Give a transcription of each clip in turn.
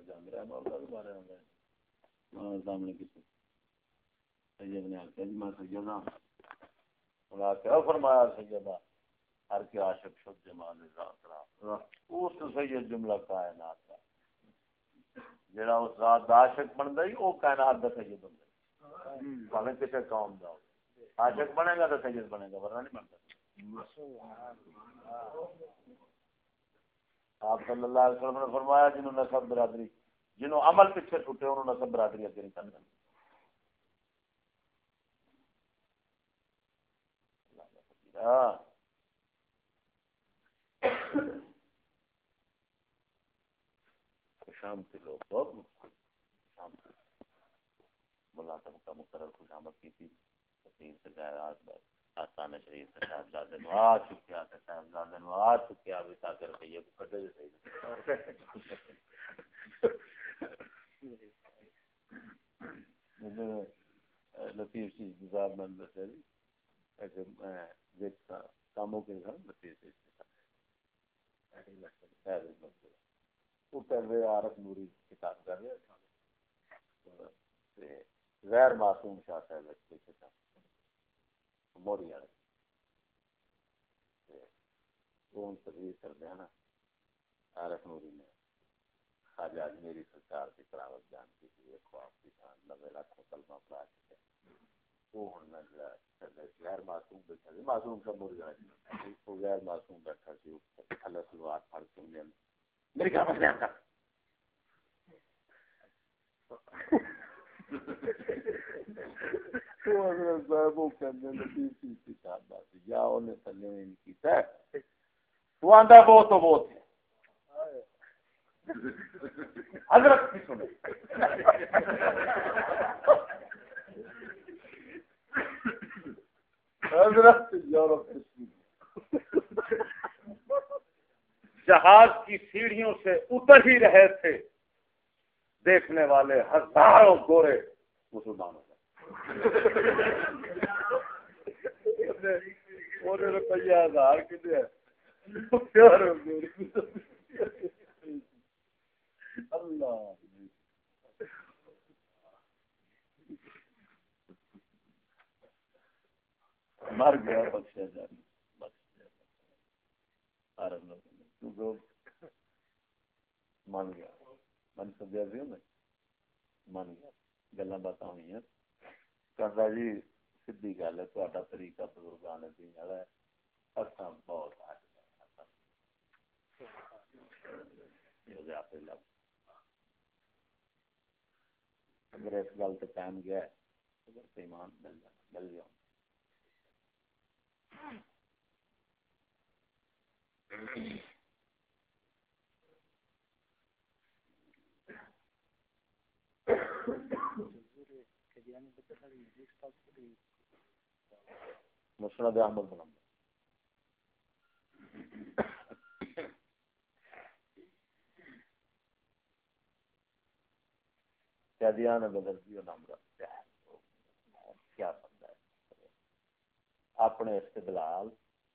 جان رہا مولا کے بارے میں سامنے کسی سید نے آخیا جی میں سید ہاں انہاں کیا فرمایا سیدہ ہر کے عاشق شد جمال ذات را اس سید جملہ کائنات کا جڑا اس ذات دا عاشق بندا ہی او کائنات دا سید ہوندا ہے بھاویں کسے قوم دا ہو عاشق بنے گا تو سید بنے گا ورنہ نہیں بنتا آپ صلی اللہ علیہ وسلم نے فرمایا جنہوں نسب برادری جنہوں عمل پیچھے چھوٹے انہوں نسب برادری اگے نہیں کرنا شام کے لوگ بہت شام ملازم کا مقرر خوش آمد کی تھی تقریر سے جائے آستان شریف سے صاحبزادے نو آ چکیا تھا صاحبزادے نو آ چکیا بھی تاکہ رکھیے کو کٹے جو صحیح لطیف چیز گزار میں دسے جی ایسے میں دیکھتا کاموں کے گھر لطیف چیز وہ کر رہے عارف نوری کتاب کر رہے غیر معصوم شاہ صاحب کی کتاب موری والے وہ ان تقریر کرتے ہیں نا عارف نوری نے خواجہ اجمیری سرکار کی تلاوت جان کی تھی خواب کی جان 90 لاکھ کلمہ پڑھا چکے وہ ہوں غیر معصوم بیٹھا سی معصوم کا موری والے وہ غیر معصوم بیٹھا سی تھلے سلوار پھڑ کے میری کیا مسئلہ ہے وہ آدھا وہ تو وہ تھے حضرت کی سنے حضرت یورپ جہاز کی سیڑھیوں سے اتر ہی رہے تھے دیکھنے والے ہزاروں گورے مسلمانوں روپیہ 1000 کتنے اللہ مر گیا بخشا جائے من گیا من سدیا سی من گیا گلا بات ہوئی ہیں کہ جی سیدھی گل ہے تا طریقہ بزرگان دین والا ہے اصل بہت اگر اس گل سے قائم گیا ہے اگر ایمان مل گیا مسند احمد بن قیدیان بدرجی نام رکھتا ہے کیا بندہ ہے اپنے استدلال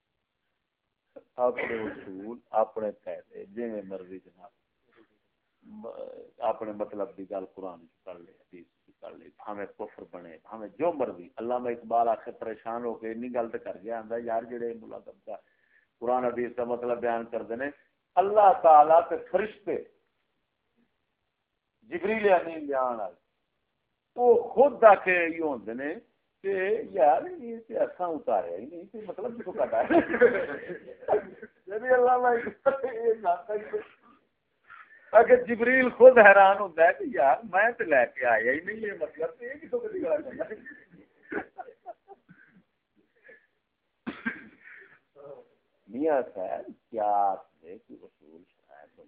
اپنے اصول اپنے قاعدے جی مرضی جناب اپنے مطلب کی گل قرآن کر لے حدیث کر لے بھاویں کفر بنے بھاویں جو مرضی علامہ اقبال آخر پریشان ہو کے انی گل تے کر گیا آندا یار جڑے ملازم کا قرآن حدیث کا مطلب بیان کرتے ہیں اللہ تعالی تے فرشتے جبریل امین بیان والے وہ خود آ کے یہ ہوندے نے کہ یار یہ تے اساں اتاریا ہی نہیں تے مطلب کیوں کٹا ہے جبھی اللہ یہ جانتا ہے اگر جبریل خود حیران ہوتا ہے کہ یار میں تو لے کے آیا ہی نہیں یہ مطلب یہ کتوں کسی گل کرنا میاں صاحب کیا کوئی اصول شرائط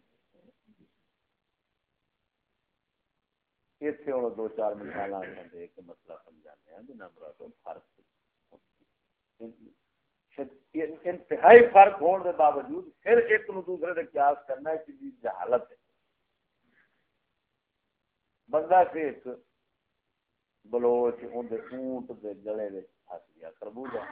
اتنے ہوں 2-4 مثال دے کے مسئلہ سمجھانے ہیں جنہیں مراد فرق انتہائی فرق ہونے کے باوجود پھر ایک نو دوسرے سے قیاس کرنا ہے کہ جہالت ہے بندہ سے ایک بلوچ اونٹ دے گلے میں پھنس گیا خربوزہ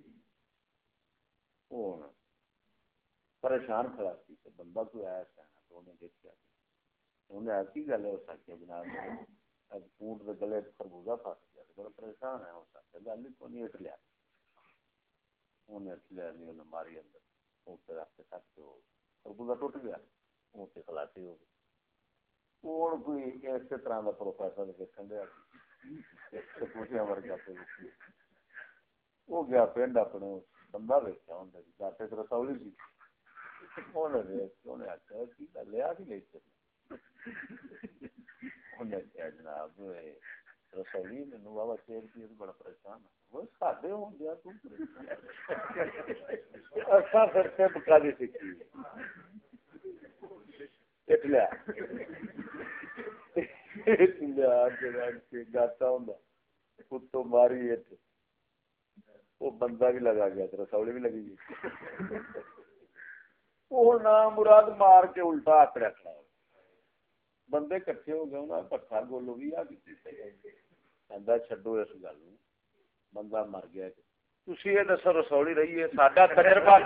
پریشان کھڑا سی بندہ کوئی آیا سیاح انہیں دیکھا انہیں ایسی گل ہے اس آخیا جناب اونٹ کے گلے خربوزہ پھنس گیا بڑا پریشان ہے اس آخیا گل ہی کو نہیں اٹھ لیا انہیں اٹھ لیا نہیں انہیں ماری اندر اونٹ رکھ کے سٹ ہو خربوزہ ٹوٹ گیا اونٹ کی خلاصی ہو گئی ہوں کوئی اسی طرح کا پروفیسر دیکھن دیا کچھ ورگا وہ گیا پنڈ اپنے بندہ ویچا انہیں جاتے رسولی سی انہیں آخیا کی گل ہے آ لے انہیں کیا جناب رسولی مینو بابا شیر کی بڑا پریشان وہ ساڈے ہوں گیا پھر سے پکا دی سیکھی اٹ لیا گاتا ہوں اتو ماری اٹ وہ بندہ بھی لگا گیا رسولی بھی لگی گئی وہ نام مراد مار کے الٹا ہاتھ رکھنا بندے کٹھے ہو گئے انہیں پٹھا گولو بھی آ کہ چڈو اس گل بندہ مر گیا تھی یہ دسو رسولی رہی ہے ساڈا تجربہ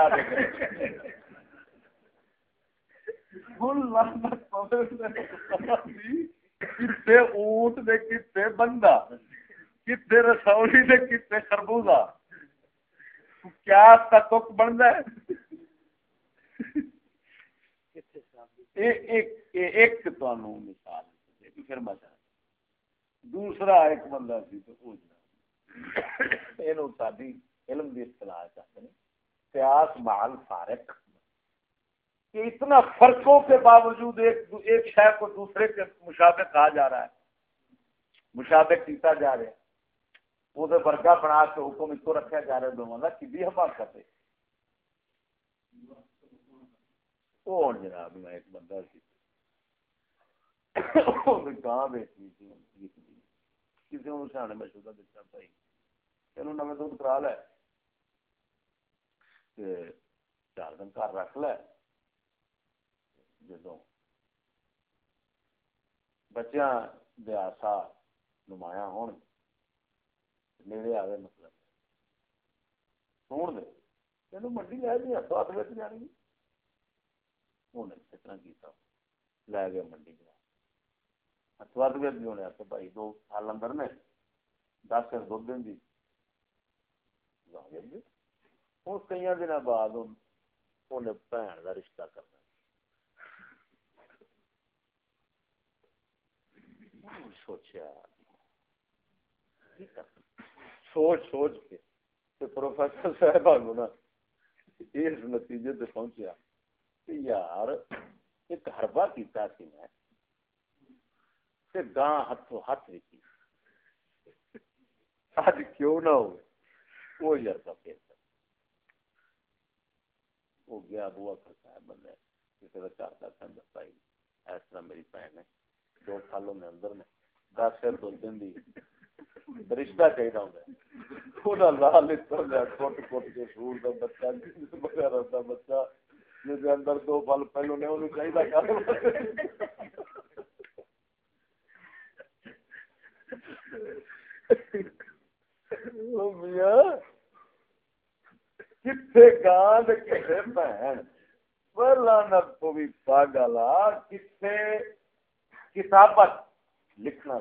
کتنے اونٹ دے کتنے بندہ کتنے رسولی دے کتنے خربوزہ کیا تک بنتا ہے ایک مثال پھر مزہ دوسرا ایک بندہ سی تو ساری علم کی اصطلاح چاہتے ہیں قیاس مال فارق کہ اتنا فرقوں کے باوجود ایک شے کو دوسرے کے مشابہ کہا جا رہا ہے مشابہ کیتا جا رہا ہے وہ ورگا بنا کے حکم اس کو رکھا جا رہا ہے دونوں کا کبھی حماقت ہے وہ جناب میں ایک بندہ سی گاں بیچنی تھی کسی نے سیانے مشورہ دیتا بھائی تینوں نویں دودھ کرا لے 4 دن گھر رکھ لے جدو بچیاں دے آسا نمایاں ہون نیڑے آئے مطلب سون دے تینوں منڈی لے جی ہاتھوں ہاتھ بچ جانی انہیں اتنا کیتا لے گیا منڈی جا ہاتھوں ہاتھ بچ بھی ہونے تو بھائی 2 سال اندر نے 10 سے 2 دن دی ہوں کئی دن بعد انہیں بھن کا رشتہ کرنا سوچیا سوچ کے پروفیسر صاحب نا اس نتیجے سے پہنچیا کہ یار ایک حربہ کیتا سی میں گاں ہاتھوں ہاتھ وچی اج کیوں نہ ہو وہ یار کا پھر وہ گیا بوا کرتا ہے بندے کسی کا چاہتا تھا بھائی اس طرح میری بہن ہے 2 سالوں میں اندر نے 10 سے 2 دن دی رشتہ چاہیے ہوتا لال کوٹ کے سور کا بچہ وغیرہ کا بچہ جس اندر 2 پل پہلو نے انہوں چاہیے میاں کتنے گاند کتنے بہن لعنت کو بھی پاگل کتنے کتابت لکھنا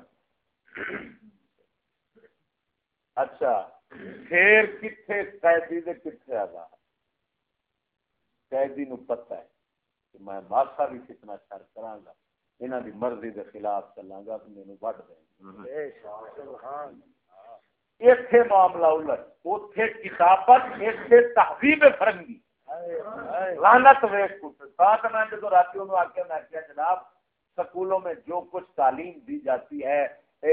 اچھا پھر کتنے قیدی دے کتنے آزاد قیدی نو پتہ ہے کہ میں ماسا بھی کتنا شر کراں گا انہاں دی مرضی دے خلاف چلاں گا تو مینوں وڈ دیں ایتھے معاملہ الٹ اوتھے کتابت ایتھے تہذیب فرنگی لعنت ویکھ کو ساتھ میں جو رات کو آکے میں کیا جناب سکولوں میں جو کچھ تعلیم دی جاتی ہے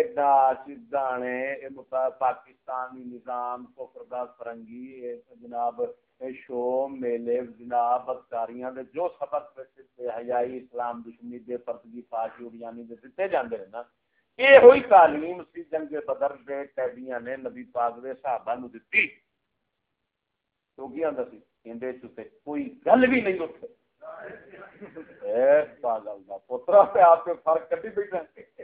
گانے پاکستانی نظام کفر فرنگی جناب شو میلے جناب بدکاریاں دے جو سبق بے حیائی اسلام دشمنی بے پردگی فحاشی اڑیانی دے دتے جاندے ہیں نا یہ ہوئی تعلیم سی جنگ بدر دے قیدیاں نے نبی پاک دے صحابہ نو دتی تو کیا ہوندا سی اندے تے کوئی گل بھی نہیں اٹھے اے پاگل دا پترا تے آپ کے فرق کڈی بیٹھا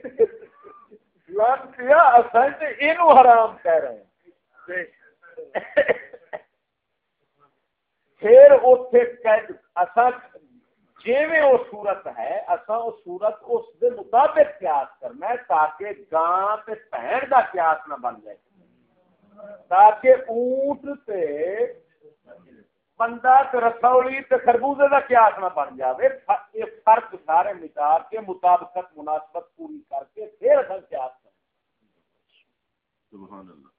لان کیا اساں تے اینو حرام کہہ رہے ہیں پھر اوتھے قید اساں جیویں وہ صورت ہے اساں وہ صورت اس دے مطابق قیاس کرنا ہے تاکہ گاں تے بھینڈ دا قیاس نہ بن جائے، تاکہ اونٹ تے بندہ تے رسولی تے خربوزے دا قیاس نہ بن جاوے۔ یہ فرق سارے مٹا کے مطابقت مناسبت پوری کر کے پھر اساں قیاس کرنا۔ سبحان اللہ۔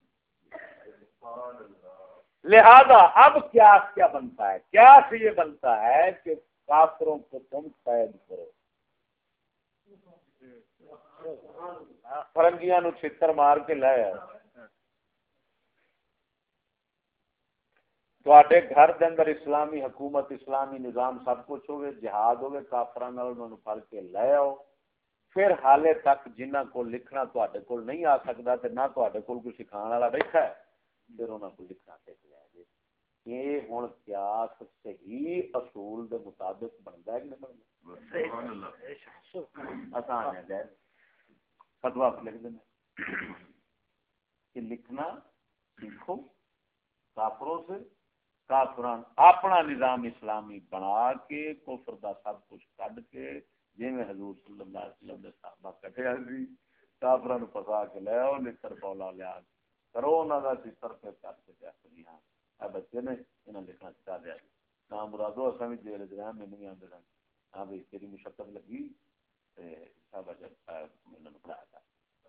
لہذا اب قیاس کیا بنتا ہے؟ قیاس یہ بنتا ہے کہ کافروں کو تم قید کرو، فرنگیاں نو چھتر مار کے لے آؤ، تواڈے گھر دے اندر اسلامی حکومت اسلامی نظام سب کچھ ہوگے، جہاد ہوگے، کافراں نال انہاں نوں پھڑ کے لے آؤ، پھر حالے تک جنہاں کو لکھنا تواڈے کول نہیں آ سکدا تے نہ تواڈے کول کوئی سکھاون والا بیٹھا ہے، پھر انہاں کو لکھنا سکھ لیا جی۔ یہ ہن قیاس صحیح اصول دے مطابق بندا ہے کہ نہیں بندا؟ سبحان اللہ۔ آسان ہے جائے فتویٰ لکھ دینا کہ لکھنا سیکھو کافروں سے، کافران اپنا نظام اسلامی بنا کے کفر دا سب کچھ کڈ کے جویں حضور صلی اللہ علیہ وسلم دے صحابہ کٹھے سی کافراں نوں پھسا کے لے آؤ، لکھر پولا لیا کرو انہاں دا چتر پہ کر کے جی ہاں اے بچے نے انہاں لکھنا سکھا دیا نام مرادو اساں بھی جیل وچ رہے مینوں بھی آندے سن ہاں بھائی تیری مشقت لگی تے سب اجر انہاں نوں پڑھایا تھا۔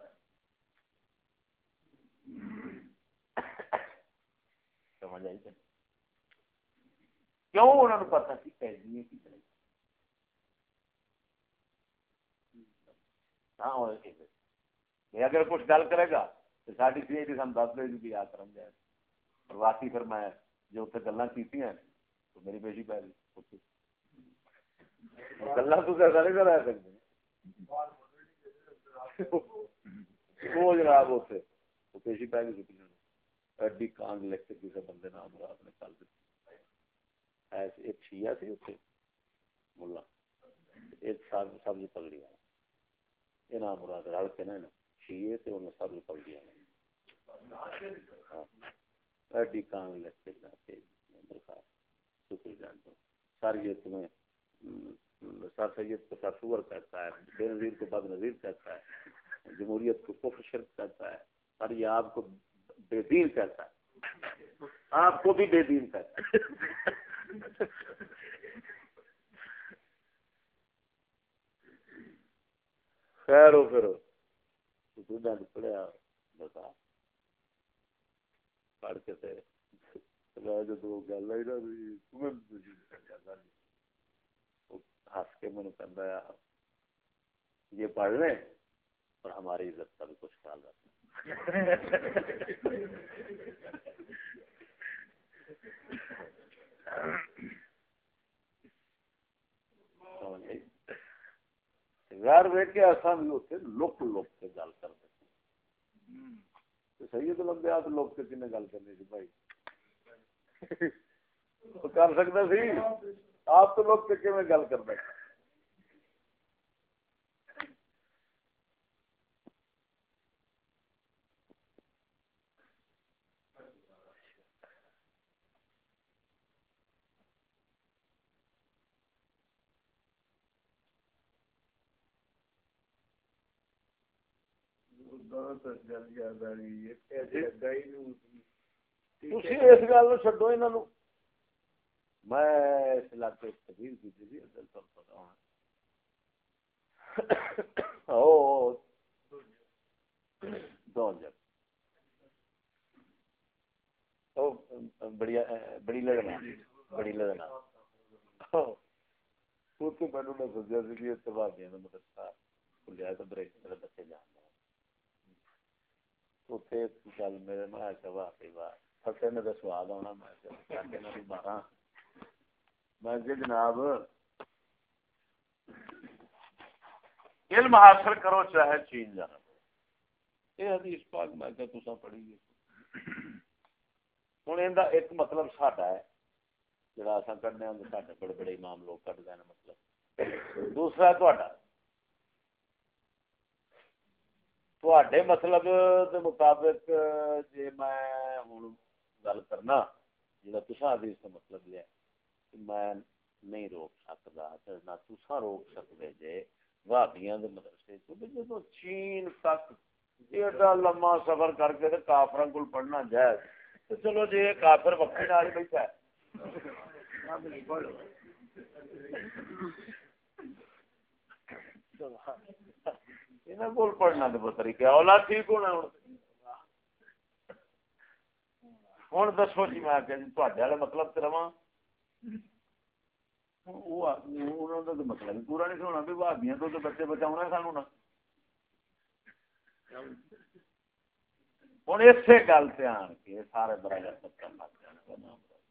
سمجھ آئی کیوں انہوں نے پتا سی قیدی کی طرح ہاں اگر کچھ گل کرے گا تو ساری سی سن دس دے گی آ کر جائے اور واقعی پھر میں جو اتنے گلا کی تو میری بیٹی پی گئی گلا تو ایسا نہیں کرا سکتے وہ جناب اتنے وہ پیشی پی گئی کسی ایڈی کانگ لکھ کے کسی بندے نام مراد نے کل دیتی ایک شیعہ سی اتنے ملا ایک سبز پگڑی والا یہ نام مراد رل کے نا شیعہ تے انہیں سبز پگڑی والا ایڈی کانگ لکھ کے درخواست شکری جان دو سر یہ تمہیں سر سید کو سر سور کہتا ہے بے نظیر کو بد نظیر کہتا ہے جمہوریت کو کفر شرک کہتا ہے اور یہ آپ کو بے دین کہتا ہے آپ کو بھی بے دین کہتا ہے خیر ہو پھر پڑھیا بتا پڑھ کے جو گل آئی نا ہنس کے مجھے کہتا ہے یہ پڑھ لیں اور ہماری عزت کا بھی کچھ خیال رکھنا غیر ویک کے ایسا بھی ہوتے لک کے گل کرتے سید الانبیاء تو لوگ کے کنے گل کرنی سی بھائی کر سکتا سی آپ تو لوگ کے کیویں گل کرنا اس گل چڈو یہاں میں اس علاقے تقریر کی تھی دل تو پتا ہونا بڑی لڑنا مینو میں سوچا سی اتفاقیاں مدرسہ کھلیا تو بریک میرے بچے جان گل میرے میں واقعی واہ فتح نے تو سواد آنا میں بارہ میں جناب علم حاصل کرو چاہے چین جانا یہ حدیث پاک میں کہ تساں پڑھی ہوں یہ ایک مطلب ساڈا ہے جڑا اصل کھڑنے ہوں سارے بڑے بڑے امام لوگ کھڑتے ہیں مطلب دوسرا تھوڑے مطلب دے مطابق جی میں ہوں گل کرنا جا تسا حدیث کا مطلب یہ میں نہیں روک سکتا نہ تساں روک سکتے جے وہابیاں دے مدرسے تو جدوں چین تک ایڈا لمبا سفر کر کے کافراں کول پڑھنا جائز تو چلو جی کافر وقت نال بیٹھا ہے انہاں کول پڑھنا تے طریقہ اولا ٹھیک ہونا ہن دسو جی میں کہ تہاڈے والے مطلب تے رواں انہاں دا تے مطلب ہی پورا نہیں ہونا بھی بھابیاں تو بچے بچاؤنا سانو نا ہوں اسی گل سے آن کے سارے برادر پتہ لگ جانا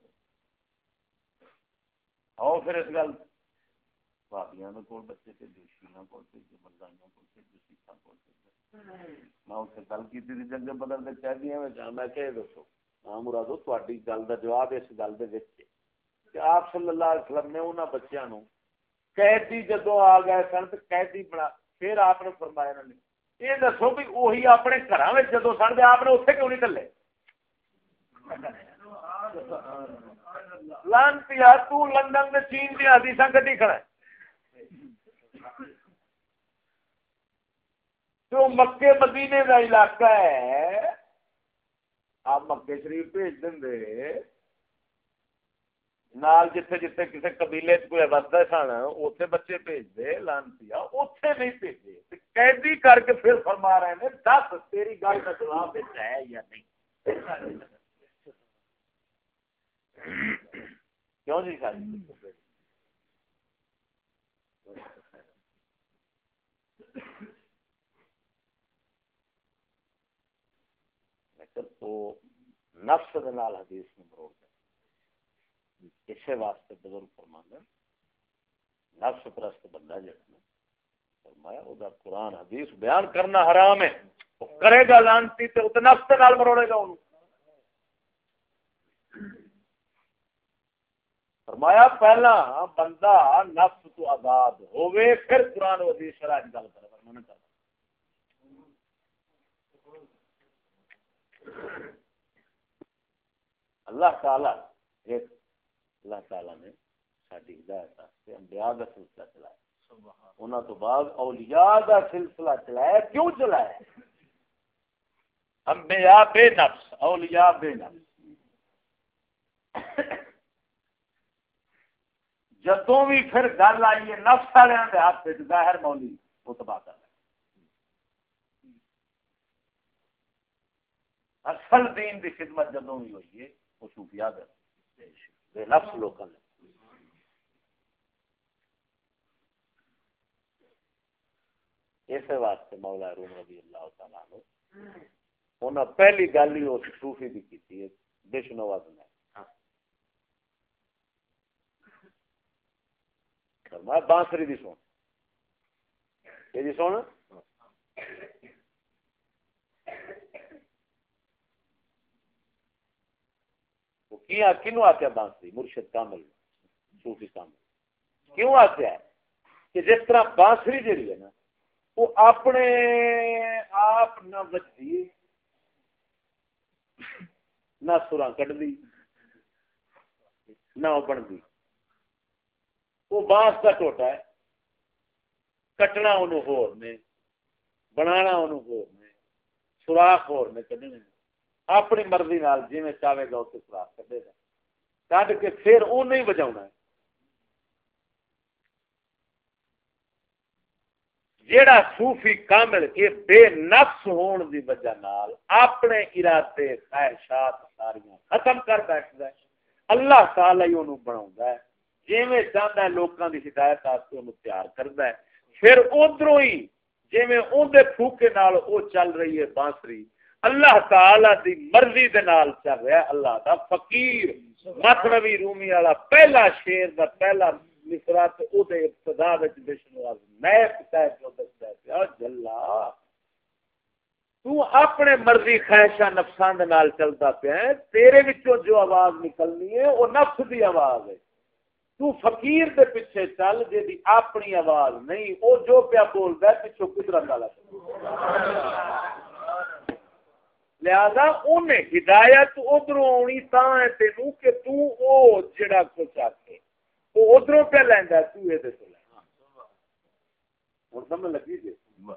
آؤ پھر اس گل بھابیاں کول بچے بھیجو شیعہ کول بھیجو مردائیاں کول بھیجو سکھاں کول بھیجو میں اتنے گل کی تھی جنگ بدل کے قیدیاں میں کہ دسو ہاں مرادو تہاڈی گل کا جواب اس گل دے وچ کہ آپ صلی اللہ علیہ وسلم نے انہاں بچیاں نو قیدی جدوں آ گئے سن تے قیدی بنا پھر آپ نے فرمایا انہوں نے یہ دسو بھی وہی اپنے گھراں وچ جدوں سن تے آپ نے اوتھے کیوں نہیں گلے لانتیا تو لندن میں چین دی حدیثاں کڈی کھڑا ہے جو مکے مدینے کا علاقہ ہے آپ مکے شریف بھیج دیں نال جتھے جتھے کسی قبیلے کوئی وسدا سن اوتھے بچے بھیج دے لانتیا اوتھے نہیں بھیجے قیدی کر کے پھر فرما رہے ہیں دس تیری گل کا جواب ہے یا نہیں کیوں جی تو نفس دے نال حدیث میں مروڑ دے اسے واسطے بزرگ فرماندے نفس پرست بندہ جڑا فرمایا او دا قرآن حدیث بیان کرنا حرام ہے وہ کرے گا لانتی تے اس نفس دے نال مروڑے گا انہوں فرمایا پہلا بندہ نفس تو آزاد ہوئے پھر قرآن و حدیث شرائع گل کرے ورنہ نہ کرے اللہ تعالی نے ساری ہدایت واسطے انبیاء کا سلسلہ چلایا انہاں تو بعد اولیاء کا سلسلہ چلایا کیوں چلایا انبیاء بے نفس اولیاء بے نفس جدوں بھی پھر گل آئی ہے نفس والوں کے ہاتھ سے ظاہر مولی وہ تباہ کر اصل دین دی خدمت جدوں بھی ہوئی ہے وہ صوفیاء بے نفس لوکاں نے اس واسطے مولا روم رضی اللہ تعالیٰ عنہ انہاں پہلی گل ہی اس صوفی دی کیتی ہے بشنواز نے فرمایا بانسری دی سن یہ دی سن وہ کنوں آخیا بانسری مرشد کامل صوفی کامل کیوں آخیا ہے کہ جس طرح بانسری جڑی ہے نا وہ اپنے آپ نہ بچتی نہ سراں کٹتی نہ وہ بنتی وہ بانس کا ٹوٹا ہے کٹنا انہوں ہور نے بنانا انہوں ہور نے سوراخ ہور نے کڈنے اپنی مرضی نال جویں چاہے گا اسے سوراخ کڈے گا کڈ کے پھر انہیں ہی بجاؤنا ہے جیڑا صوفی کامل یہ بے نفس ہون دی وجہ نال اپنے ارادے خواہشات ساریاں ختم کر بیٹھدا ہے اللہ تعالی ہی انہوں بناوندا ہے جویں چاہندا ہے لوکاں دی ہدایت واسطے انہوں تیار کردا ہے پھر ادھروں ہی جویں اون دے پھوکے نال او چل رہی ہے بانسری اللہ تعالی دی مرضی دے نال چل رہا ہے اللہ دا فقیر مثنوی رومی والا پہلا شعر دا پہلا مصرع تے او دے ابتدا وچ بشنواز میں کہتا جو دستا ہے یا جلا تو اپنے مرضی خواہشاں نفساں دے نال چلدا پیا ہے تیرے وچوں جو آواز نکلنی ہے وہ نفس دی آواز ہے تو فقیر دے پیچھے چل جی اپنی آواز نہیں وہ جو پیا بولدا ہے پیچھوں قدرت والا لہذا انہیں ہدایت ادھروں آنی تاں ہے تینوں کہ تو او جڑا کچھ آکھے وہ ادھروں پہ لینا تو یہ تو لینا ہوں سمجھ لگی جی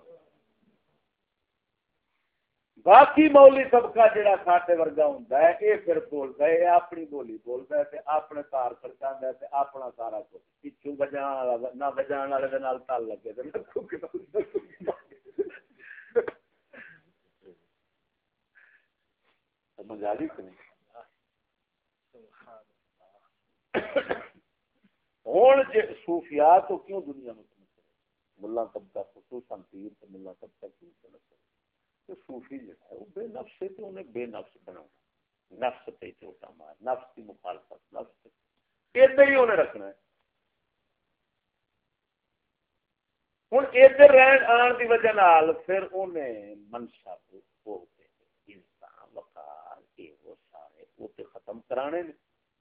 باقی مولی طبقہ جہاں ساڈے ورگا ہوندا ہے یہ پھر بولتا ہے یہ اپنی بولی بولتا ہے تے اپنے تار کھڑکاندا ہے تے اپنا سارا کچھ پچھوں بجان والا نہ بجان والے دے نال تال لگے تے سمجھ آ گئی کہ نہیں ہوں صوفیاء تو کیوں دنیا میں ملا طبقہ خصوصاً پیر تے ملا طبقہ کیوں چلتا تو صوفی جو ہے وہ بے نفس ہے تو انہیں بے نفس بنانا نفس تے چوٹا مار نفس کی مخالفت نفس ادھر ہی انہیں رکھنا ہے ہوں ادھر رہن آن کی وجہ نال پھر انہیں منصب وہ انسان وقار یہ وہ سارے وہ تے ختم کرانے نے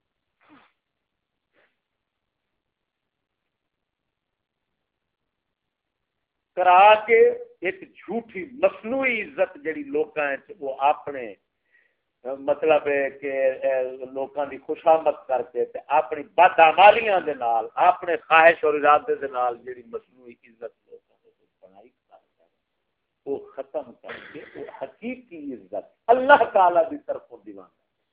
کرا کے ایک جھوٹی مصنوعی عزت جڑی لوکاں وہ اپنے مطلب ہے کہ لوکاں دی خوشامد کر کے تے اپنی بدعمالیاں دے نال اپنے خواہش اور ارادے دے نال جڑی مصنوعی عزت لوکاں دے بنائی وہ ختم کر کے وہ حقیقی عزت اللہ تعالی دی طرفوں دیوان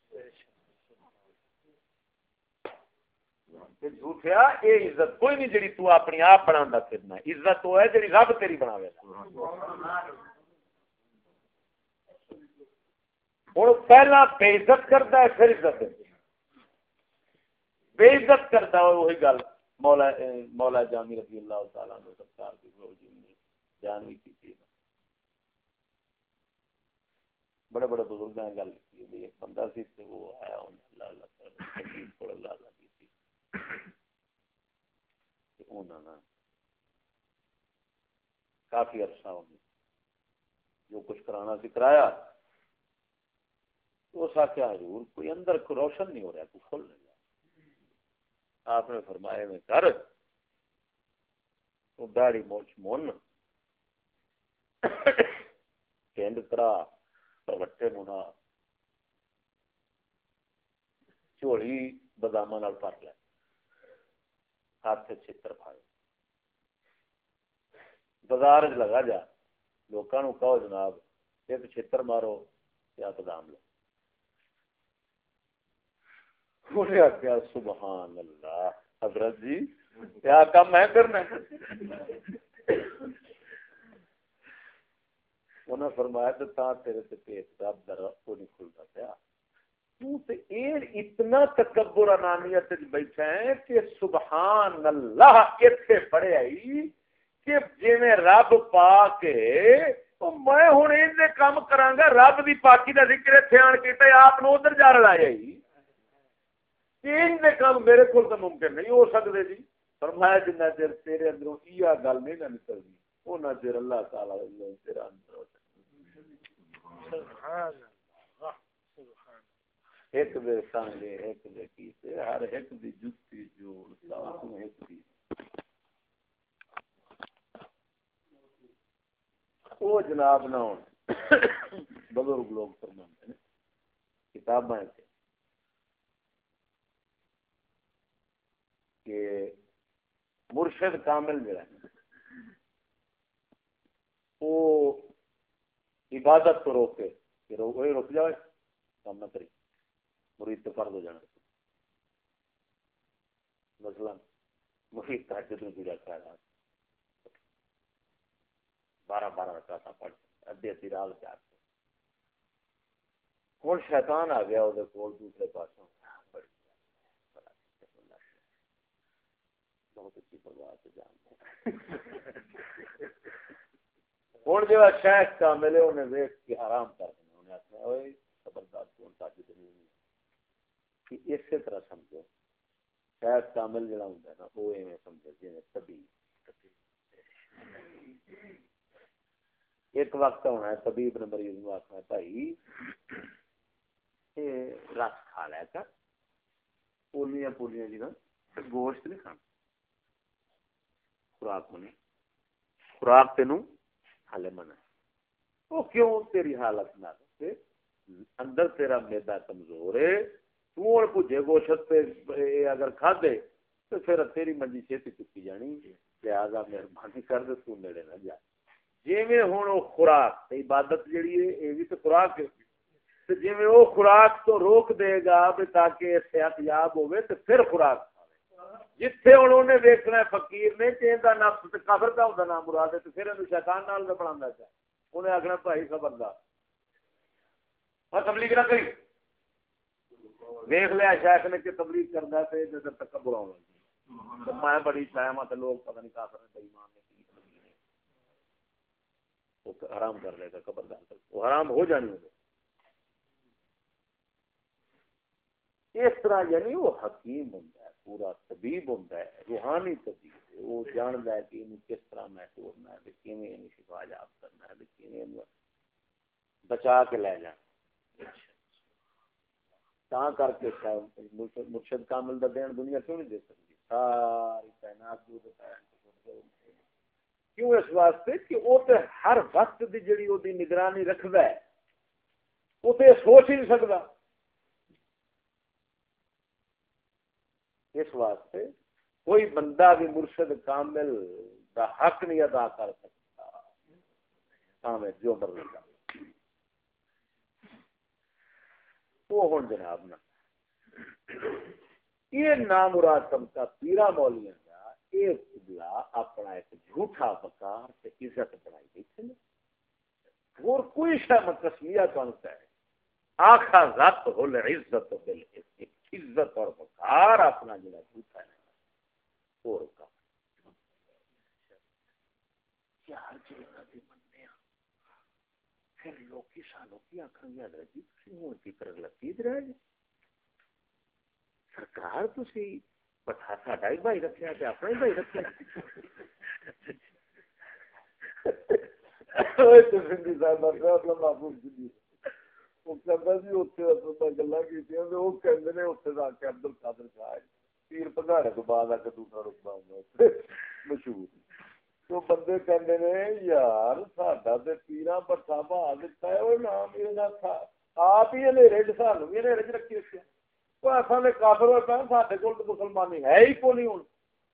جھوٹیا یہ عزت کوئی نہیں جڑی تو اپنی آپ بنا پھرنا عزت وہ ہے جڑی رب تیری بناوے ہوں پہلا بے عزت کرتا ہے پھر عزت بے عزت کرتا ہے وہی گل مولا جامی رضی اللہ تعالیٰ نے سرکار کی بیان بھی کی بڑے بڑے بزرگ نے گل کی ایک بندہ سی وہ آیا اللہ اللہ کافی عرصہ جو کچھ کرانا سی کرایا اس آخیا حضور کوئی اندر کو روشن نہیں ہو رہا کوئی کھل نہیں رہا آپ نے فرمایا میں کر تو داڑھی موچ من کینڈ کرا وٹے منا چوڑی بادام بھر لے ہاتھ چھتر پھاڑے بازار لگا جا لوگوں کہو جناب ایک چھتر مارو یا بادام لو انہیں آخیا سبحان اللہ حضرت جی کیا کام میں کرنا انہیں فرمایا تو تیرے سے پیٹ کا در کو نہیں کھلتا پیا اتنا تکبر انانیت بیٹھا ہے کہ سبحان اللہ اتنے پڑھے آئی کہ جی میں رب پا کے میں ہوں یہ کام کرا رب کی پاکی کا ذکر اتنے آن کے آپ ادھر جا لایا ان کام میرے کو تو ممکن نہیں ہو سکتے جی فرمایا جنہ چر تیرے اندروں یہ گل نہیں نہ نکلتی اُنہ چر اللہ تعالی تیرا اندر ایک دے سانگے ایک دے کیتے ہر ایک دی جتی جو ساتھ میں ایک دی وہ جناب نہ ہون بزرگ لوگ فرماتے ہیں کتاباں سے کہ مرشد کامل جو ہے وہ عبادت کو روکے کہ رک جائے کام نہ کری مرید تو فرض ہو جانا مثلا مرید تہجد میں پورا کیا رہا 12 رکعت پڑھ ادھی رات کے آتے ہوں شیطان آ گیا وہ دوسرے پاسوں بہت اچھی پرواہ سے جانتے ہوں جو شیخ کامل ہے انہیں ویٹ کے آرام کر دینا انہیں آخر زبردست کون تاجد نہیں کہ اسی طرح سمجھو شیخ کامل جڑا ہوں نا وہ ایویں سمجھے جی طبیب ایک وقت ہونا ہے طبیب نے مریض کو آخنا بھائی رس کھا لیا کر پولیاں پولیاں جی نا گوشت نہیں کھانا خوراک منی خوراک تینوں حالے منا وہ کیوں تیری حالت نہ اندر تیرا میدا کمزور ہے تو اور پوجے گوشت پہ اگر کھا دے تو پھر تیری منجی چھتی چکی جانی، لہذا مہربانی کر دے تو نیڑے نہ جا۔ جیویں ہن او خوراک عبادت جڑی ہے اے بھی تو خوراک ہے، تے جیویں او خوراک تو روک دے گا بھی تاکہ صحت یاب ہوے تے پھر خوراک جتھے ہن انہیں ویکھنا فقیر نے کہ ایندا نفس تے کافر دا ہوندا نام مراد ہے تے پھر اینو شیطان نال دا بناوندا ہے، انہیں آکھنا بھائی خبردار اور تبلیغ نہ کری، ویکھ لیا شیخ نے کہ تبلیغ کردا ہے تے جدر تک بلاؤں تے میں بڑی ٹائم تے لوگ پتہ نہیں کافر نے بے ایمان نے کی تبلیغ ہے، وہ حرام کر لے گا خبردار، وہ حرام ہو جانی ہے۔ اس طرح یعنی وہ حکیم ہوتا ہے، پورا طبیب ہوتا ہے، روحانی طبیب ہے، وہ جانتا ہے کہ انہیں کس طرح محسوس کرنا ہے، کیویں انہیں شفا یاب کرنا ہے، کیویں بچا کے لے جانا۔ تا کر کے مرشد کامل دا دین دنیا کیوں نہیں دے سکتی، ساری کائنات کیوں؟ اس واسطے کہ وہ تے ہر وقت دی جڑی وہ دی نگرانی رکھدا ہے، وہ تے سوچ ہی نہیں سکتا۔ اس واسطے کوئی بندہ بھی مرشد کامل دا حق نہیں ادا کر سکتا، ہاں جو مرضی کا وہ ہوں جناب نا یہ نامراد طبقہ پیرا مولیاں کا یہ قبلہ اپنا ایک جھوٹا وقار تے عزت بنائی بیٹھے نے، اور کوئی شے تسمیہ کانتا ہے آخا ذات ہل عزت عزت اور وقار اپنا جڑا جھوٹا ہے اور کا یار جی کبھی مننے پھر لوگ سانو کی آخر گے حضرت جی تھی ہوں فکر لگی رہ جی سرکار تھی پٹھا ساڈا ہی بھائی رکھا تے اپنا ہی بھائی رکھا عبدل قادر شاہ پیر پگاڑے تو بعد آ کے دوسرا رقبہ ہوں مشہور تو بندے کہندے نے یار ساڈا تے پیراں پٹھا بہا دتا ہے وہ نام یہ آپ ہی ہنیرے چ سانو بھی ہنیرے چ رکھی رکھیا وہ اصل میں کافر ہوئے پہ سارے کول تو مسلمانی ہے ہی کو نہیں ہوں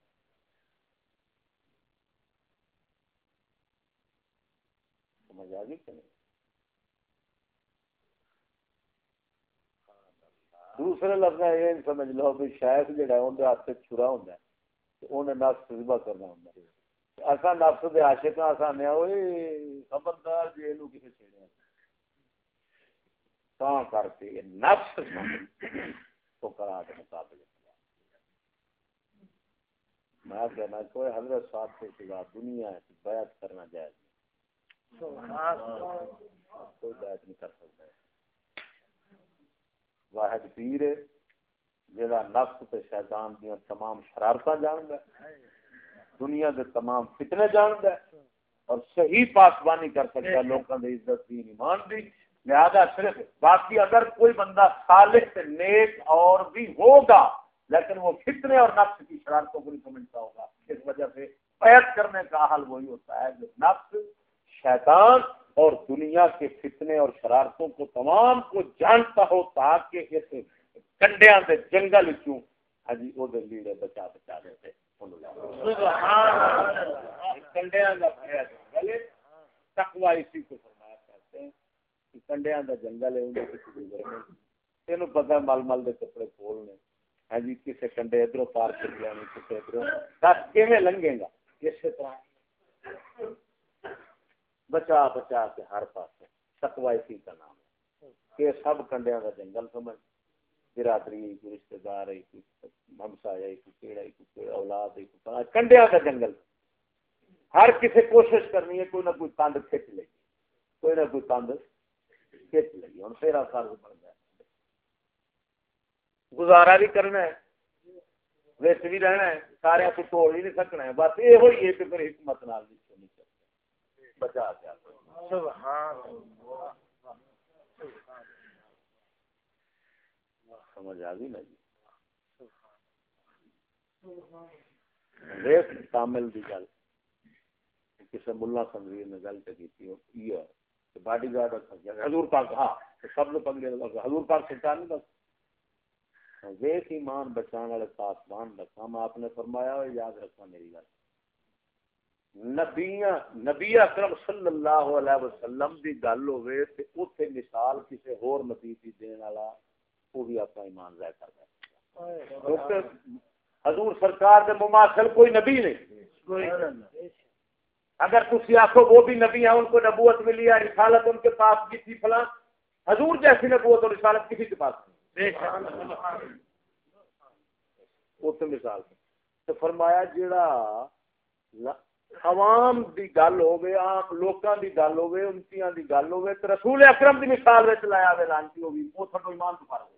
سمجھ آ گئی کہ نہیں۔ دوسرے لفظ یہ سمجھ لو بھی شاید جہاں اندر ہاتھ چھرا ہوتا ہے انہیں نفس ذبح کرنا ہوتا ہے اصا نفس دے عاشق ہاں آنے خبردار جی یہ کسی چھیڑیا تا کر کے نفس تو کرا کے مقابلے میں کہنا کوئی حضرت صاحب کے سوا دنیا ہے بیعت کرنا جائز نہیں، کوئی بیعت نہیں کر سکتا۔ واحد پیر ہے جہاں نفس تے شیطان دیا تمام شرارتاں جاندا ہے، دنیا کے تمام فتنے جاندا ہے اور صحیح پاسبانی کر سکتا ہے لوگوں کی عزت دی ایمان دی، لہذا صرف باقی اگر کوئی بندہ صالح تے نیک اور بھی ہوگا لیکن وہ فتنے اور نفس کی شرارتوں کو نہیں سمجھتا ہوگا، اس وجہ سے بیعت کرنے کا حل وہی ہوتا ہے جو نفس شیطان اور دنیا کے فتنے اور شرارتوں کو تمام کو جانتا ہو تاکہ اس کنڈیاں دے جنگل چوں ہجی وہ لیڑے بچا بچا دیتے کنڈیاں دا جنگل تقوی اسی کو فرمایا کرتے ہیں کہ کنڈیاں دا جنگل ہے انہیں کسی گزرنے تینوں پتہ مل مل دے کپڑے کھولنے ہاں جی کسی کنڈے ادھروں پار کر جانے کسی ادھروں دس کیویں لنگے گا اسی طرح بچا بچا کے ہر پاس تقوی اسی کا نام ہے کہ سب کنڈیاں کا جنگل سمجھ برادری کوئی رشتہ دار ہے کوئی ہمسایا ہے کوئی کیڑا ہے کوئی اولاد ہے کوئی کنڈیاں کا جنگل ہر کسی کوشش کرنی ہے کوئی نہ کوئی کند کھچ لے کوئی نہ کوئی کند کھچ لگی ہوں تیرا فرض بنتا ہے گزارا بھی کرنا ہے ویس بھی رہنا ہے سارے کو توڑ ہی نہیں سکنا ہے بس یہ ہوئی ہے کہ پھر حکمت نال نہیں چلتا بچا کیا سمجھ آ گئی نا جی ریس کامل کی گل کسی ملا خنزیر نے گل کی باڈی گارڈ حضور پاک ہاں سب نے پنگے حضور پاک شیطان نہیں بس ویک ایمان بچانے والے پاسبان کا کام آپ نے فرمایا اور یاد رکھنا میری گل نبی اکرم صلی اللہ علیہ وسلم دی گل ہوئے تے اوتھے مثال کسی ہور نبی دی دین والا وہ بھی اپنا ایمان ضائع کرتا ہے کیونکہ حضور سرکار دے مماثل کوئی نبی نہیں اگر تسی آخو وہ بھی نبی ہیں ان کو نبوت ملی ہے رسالت ان کے پاس کی تھی فلاں حضور جیسی نبوت اور رسالت کسی کے پاس نہیں وہ تو مثال تو فرمایا جڑا عوام دی گل ہوے عام لوکاں دی گل ہوے انتیاں دی گل ہوے تے رسول اکرم دی مثال وچ لایا وے لانتی ہوگی وہ تھڈو ایمان تو فرق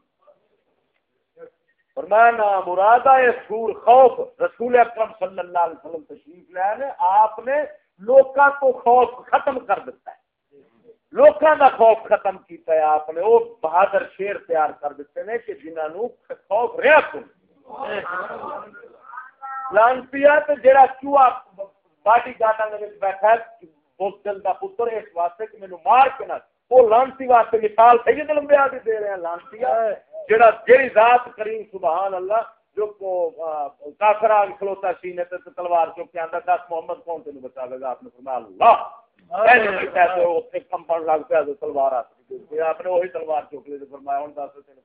فرمایا نا مراد ہے سور خوف رسول اکرم صلی اللہ علیہ وسلم تشریف لائے نے آپ نے لوکاں تو خوف ختم کر دیتا ہے لوکاں دا خوف ختم کیتا ہے آپ نے وہ بہادر شیر تیار کر دیتے ہیں کہ جنہاں نو خوف رہا تم لانتیا تے جڑا چوہا باڈی گارڈاں دے وچ بیٹھا ہے بوتل دا پتر اس واسطے کہ مینوں مار کے نہ وہ لانتی واسطے مثال سید الانبیاء دی دے رہے ہیں لانتیا جڑا جیڑی ذات کریم سبحان اللہ جو کافر آ کھلوتا سینے تے تلوار چوک کے اندر دس محمد کون تینوں بچاوے گا آپ نے فرمایا اللہ کمپاؤنڈ لگ پیا تلوار آپ نے وہی تلوار چوک لی فرمایا ہوں دس تین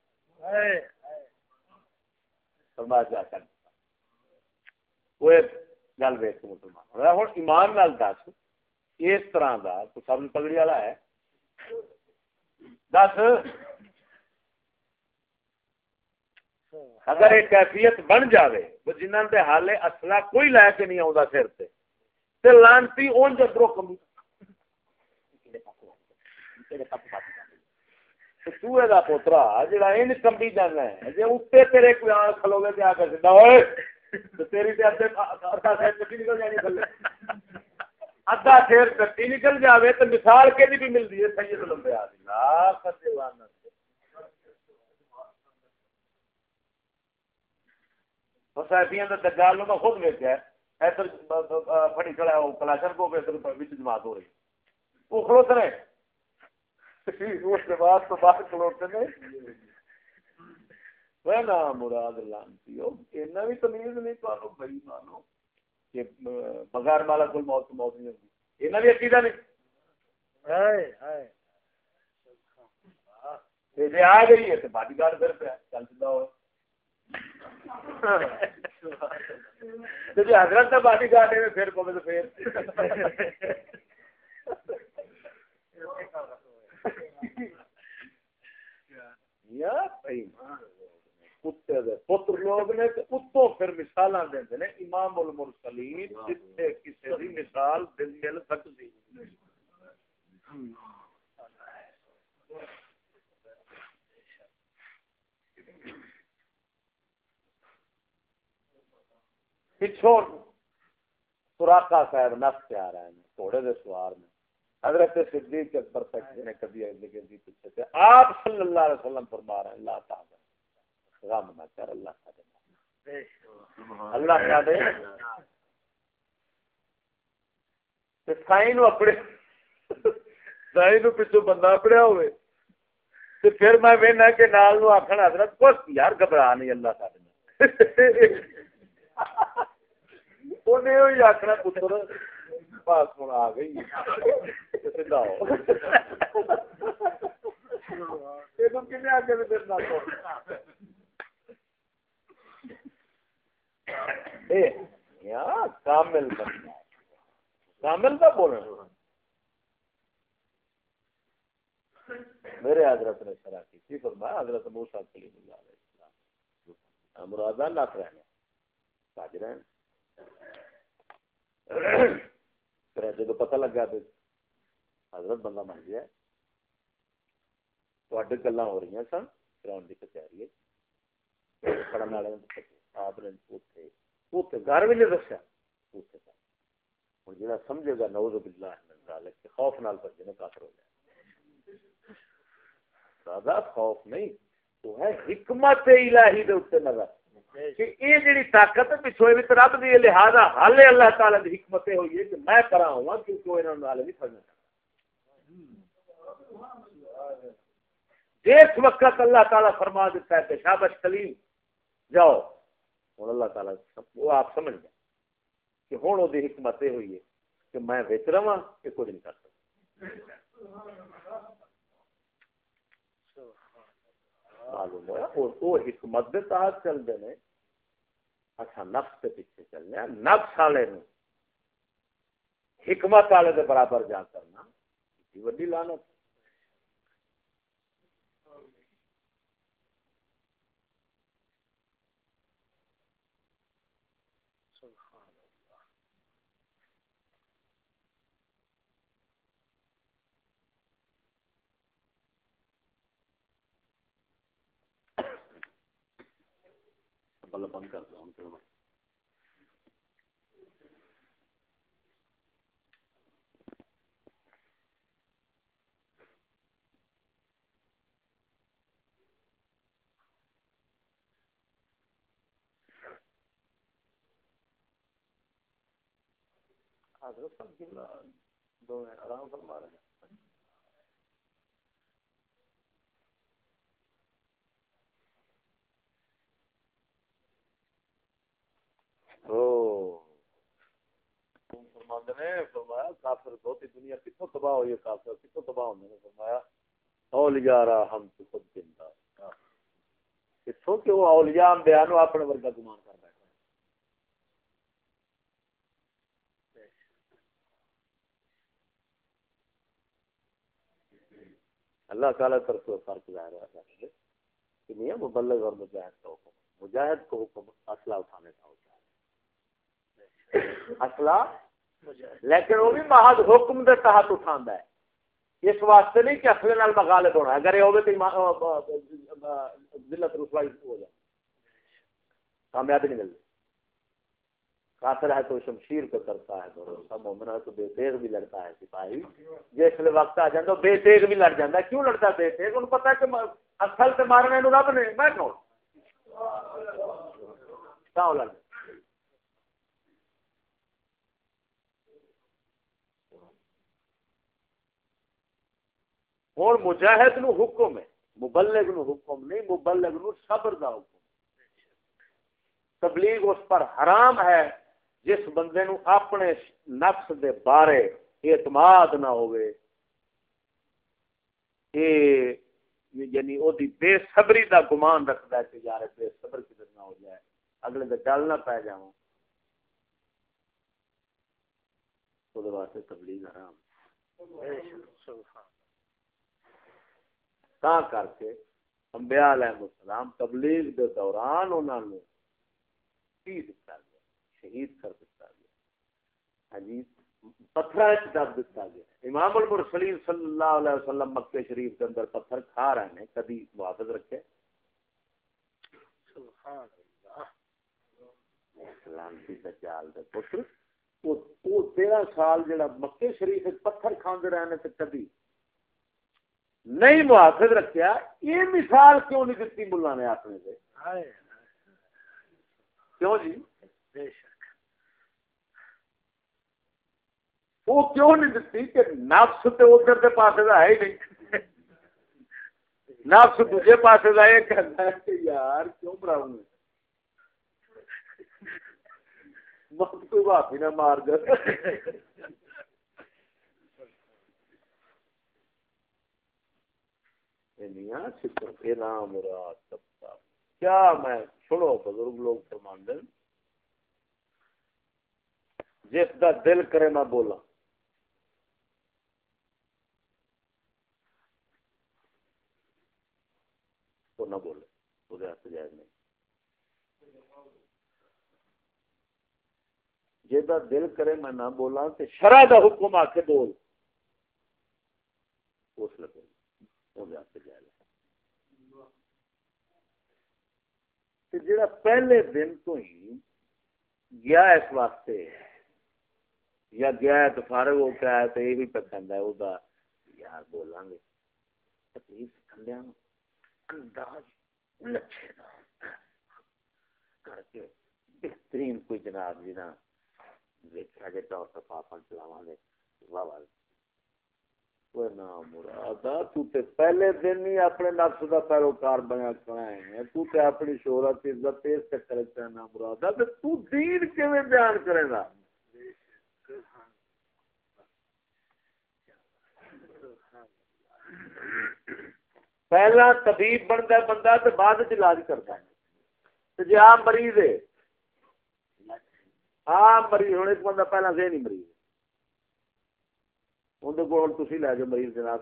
فرمایا جا کر وہ گل ویک مسلمان ہوں ایمان نال دس اس طرح کا تو سب پگڑی والا ہے دس اگر ایک کیفیت بن جاوے وہ جنہاں دے حالے اصلہ کوئی لے کے نہیں آؤں سر تے لانتی اون جدروں کمی چوہے کا پوترا جڑا ان کمبی جانا ہے جی اتنے تیرے کوئی آن کھلو گے آ کر سکتا ہوئے تیری تے ادھا سیر چٹی نکل جانی تھلے ادھا سیر چٹی نکل جاوے تو مثال کے بھی ملتی ہے سید الانبیاء دی حسینیاں دا دجال نو میں خود ویکھیا ہے ادھر پھڑی کھڑا ہے کلاشن کو ادھر وچ جماعت ہو رہی وہ کھلوتے نے اس کے بعد تو باہر کھلوتے نے وہ نا مراد لانتی ہو اینا بھی تمیز نہیں تو بھائی مانو کہ بغیر مالا کوئی موت نہیں ہوتی اینا بھی عقیدہ نہیں جی آ گئی ہے تو باڈی گارڈ پھر پہ چل سکتا ہو جی حضرت کا باڈی گارڈ ہے پھر پوے تو پھر پتر لوگ نے اتوں پھر مثال دے امام المرسلین جتنے کسی بھی مثال دل مل سکتی پچھوں سوراخا صاحب نفس سے آ رہے ہیں گھوڑے دے سوار میں حضرت صدیق اکبر تک نے کبھی پیچھے سے آپ صلی اللہ علیہ وسلم فرما رہے ہیں اللہ تعالی غم نہ کر اللہ تعالی اللہ تعالی سائیں نو اپنے سائیں نو پچھو بندہ اپڑیا ہوئے تو پھر میں وہنا کہ نال نو آخر حضرت کچھ یار گھبرا نہیں اللہ تعالی انہیں وہی آخنا پتر بس ہوں آ گئی کنے آگے کامل کامل کا بولنا میرے حضرت نے شرح کی فرمایا حضرت موسیٰ کلیم اللہ علیہ السلام مرادہ نہ رہنا ساج رہنا پھر جب پتہ لگا تو حضرت بندہ من گیا تھوڑے گلا ہو رہی سن فراؤن کی کچہری پڑھنے والے آپ نے گھر بھی نہیں دسیا ہوں جا سمجھے گا نعوذ باللہ من ذالک کہ خوف نال بچے نے کافر ہو جائے زیادہ خوف نہیں تو ہے حکمت الہی دے اوپر نظر کہ یہ جڑی طاقت پچھوئے بھی رب دی لہذا حال اللہ تعالی دی حکمت ہوئی ہے کہ میں کرا ہوا کیونکہ وہ انہوں نے نہیں پڑھنا جس وقت اللہ تعالیٰ فرما دیتا ہے کہ شابش کلیم جاؤ، ہوں اللہ تعالیٰ وہ آپ سمجھ گئے کہ ہوں وہ حکمت یہ ہوئی ہے کہ میں وچ رہا کہ کچھ نہیں کر سکتا. معلوم ہوا وہ حکمت کے تحت چلتے ہیں. اچھا نفس کے پیچھے چلنے ہیں، نفس والے حکمت والے کے برابر جا کرنا بڑی لعنت. بند کر دو. آرام فرما رہے ہیں. فرمایا کافر بہت دنیا کتوں تباہ ہوئی ہے، کافر کتوں تباہ ہونے نے فرمایا اولیاء را ہم تو خود زندہ کتوں کہ وہ اولیاء انبیاء نو اپنے ورگا گمان کر بیٹھا. اللہ تعالیٰ طرف سے فرق ظاہر ہے کہ نہیں ہے مبلغ اور مجاہد کا حکم. مجاہد کو حکم اسلحہ اٹھانے کا ہوتا ہے، اسلحہ، لیکن وہ بھی محض حکم کے تحت اٹھانا ہے. اس واسطے نہیں کہ اصل نال مغالب ہونا ہے، اگر یہ ہوگی تو ذلت رسوائی ہو جائے، کامیابی نہیں ملتی. کافر ہے تو شمشیر کو کرتا ہے بھروسہ، مومن ہے تو بے تیغ بھی لڑتا ہے. سپاہی جس وقت آ جاتا بے تیغ بھی لڑ جاتا ہے. کیوں لڑتا ہے بے تیغ؟ انہوں پتا ہے کہ اصل سے مارنے نو رب نے میں کون لڑ. ہوں مجاہد نو حکم ہے، مبلغ نو حکم نہیں. مبلغ نو صبر دا حکم. تبلیغ اس پر حرام ہے جس بندے نو اپنے نفس دے بارے اعتماد نہ ہوئے، یعنی وہ بے صبری دا گمان رکھتا ہے کہ یار بے صبر کدھر نہ ہو جائے، اگلے دے گل نہ پی جاؤں، وہ واسطے تبلیغ حرام. تا کر کے انبیاء علیہ السلام تبلیغ دے دوران انہوں نے شہید کر دیا، شہید کر دیتا گیا. ہاں جی، پتھر دب دیتا گیا. امام المرسلین صلی اللہ علیہ وسلم مکے شریف کے اندر پتھر کھا رہے ہیں، کبھی محافظ رکھے؟ سبحان اللہ. لعنتی دجال دے پتر وہ 13 سال جڑا مکے شریف پتھر کھاندے رہے ہیں تے کبھی نہیں محافظ رکھیا. یہ مثال کیوں نہیں دیتی ملا نے اپنے سے؟ کیوں جی؟ بے شک وہ کیوں نہیں دیتی کہ نفس تے ادھر کے پاسے کا ہے ہی نہیں. نفس دوسرے پاسے کا یہ کہنا ہے کہ یار کیوں بڑھاؤں گا، مت کوئی بھابی نہ مار دے. کیا میں چھوڑو بزرگ لوگ فرماندے جس کا دل کرے میں بولا، تو نہ بولے، وہ جائز نہیں. جا دل کرے میں نہ بولا تو شرع دا حکم آ کے بول، اس لگے وہ جائز. جڑا پہلے دن تو ہی گیا اس واسطے یا گیا ہے تو فارغ ہو کے آیا تو یہ بھی پسند ہے وہ یار بولاں گے تکلیف کھلیا انداز لچھے کر کے بہترین کوئی جناب جی نا دیکھا جائے طور پر پاپا چلاواں گے واہ واہ نام مراد تو تے پہلے دن ہی اپنے نفس دا پیروکار بنیا کھڑا ہے، تو تے اپنی شہرت عزت اس چکر وچ نام مراد تے تو دین کیویں بیان کرے گا؟ پہلا طبیب بنتا ہے بندہ تے بعد وچ علاج کرتا ہے، تے جے عام مریض ہے عام مریض ہونے ایک بندہ پہلا ذہنی مریض اندر کو تھی لے جاؤ مریض جناب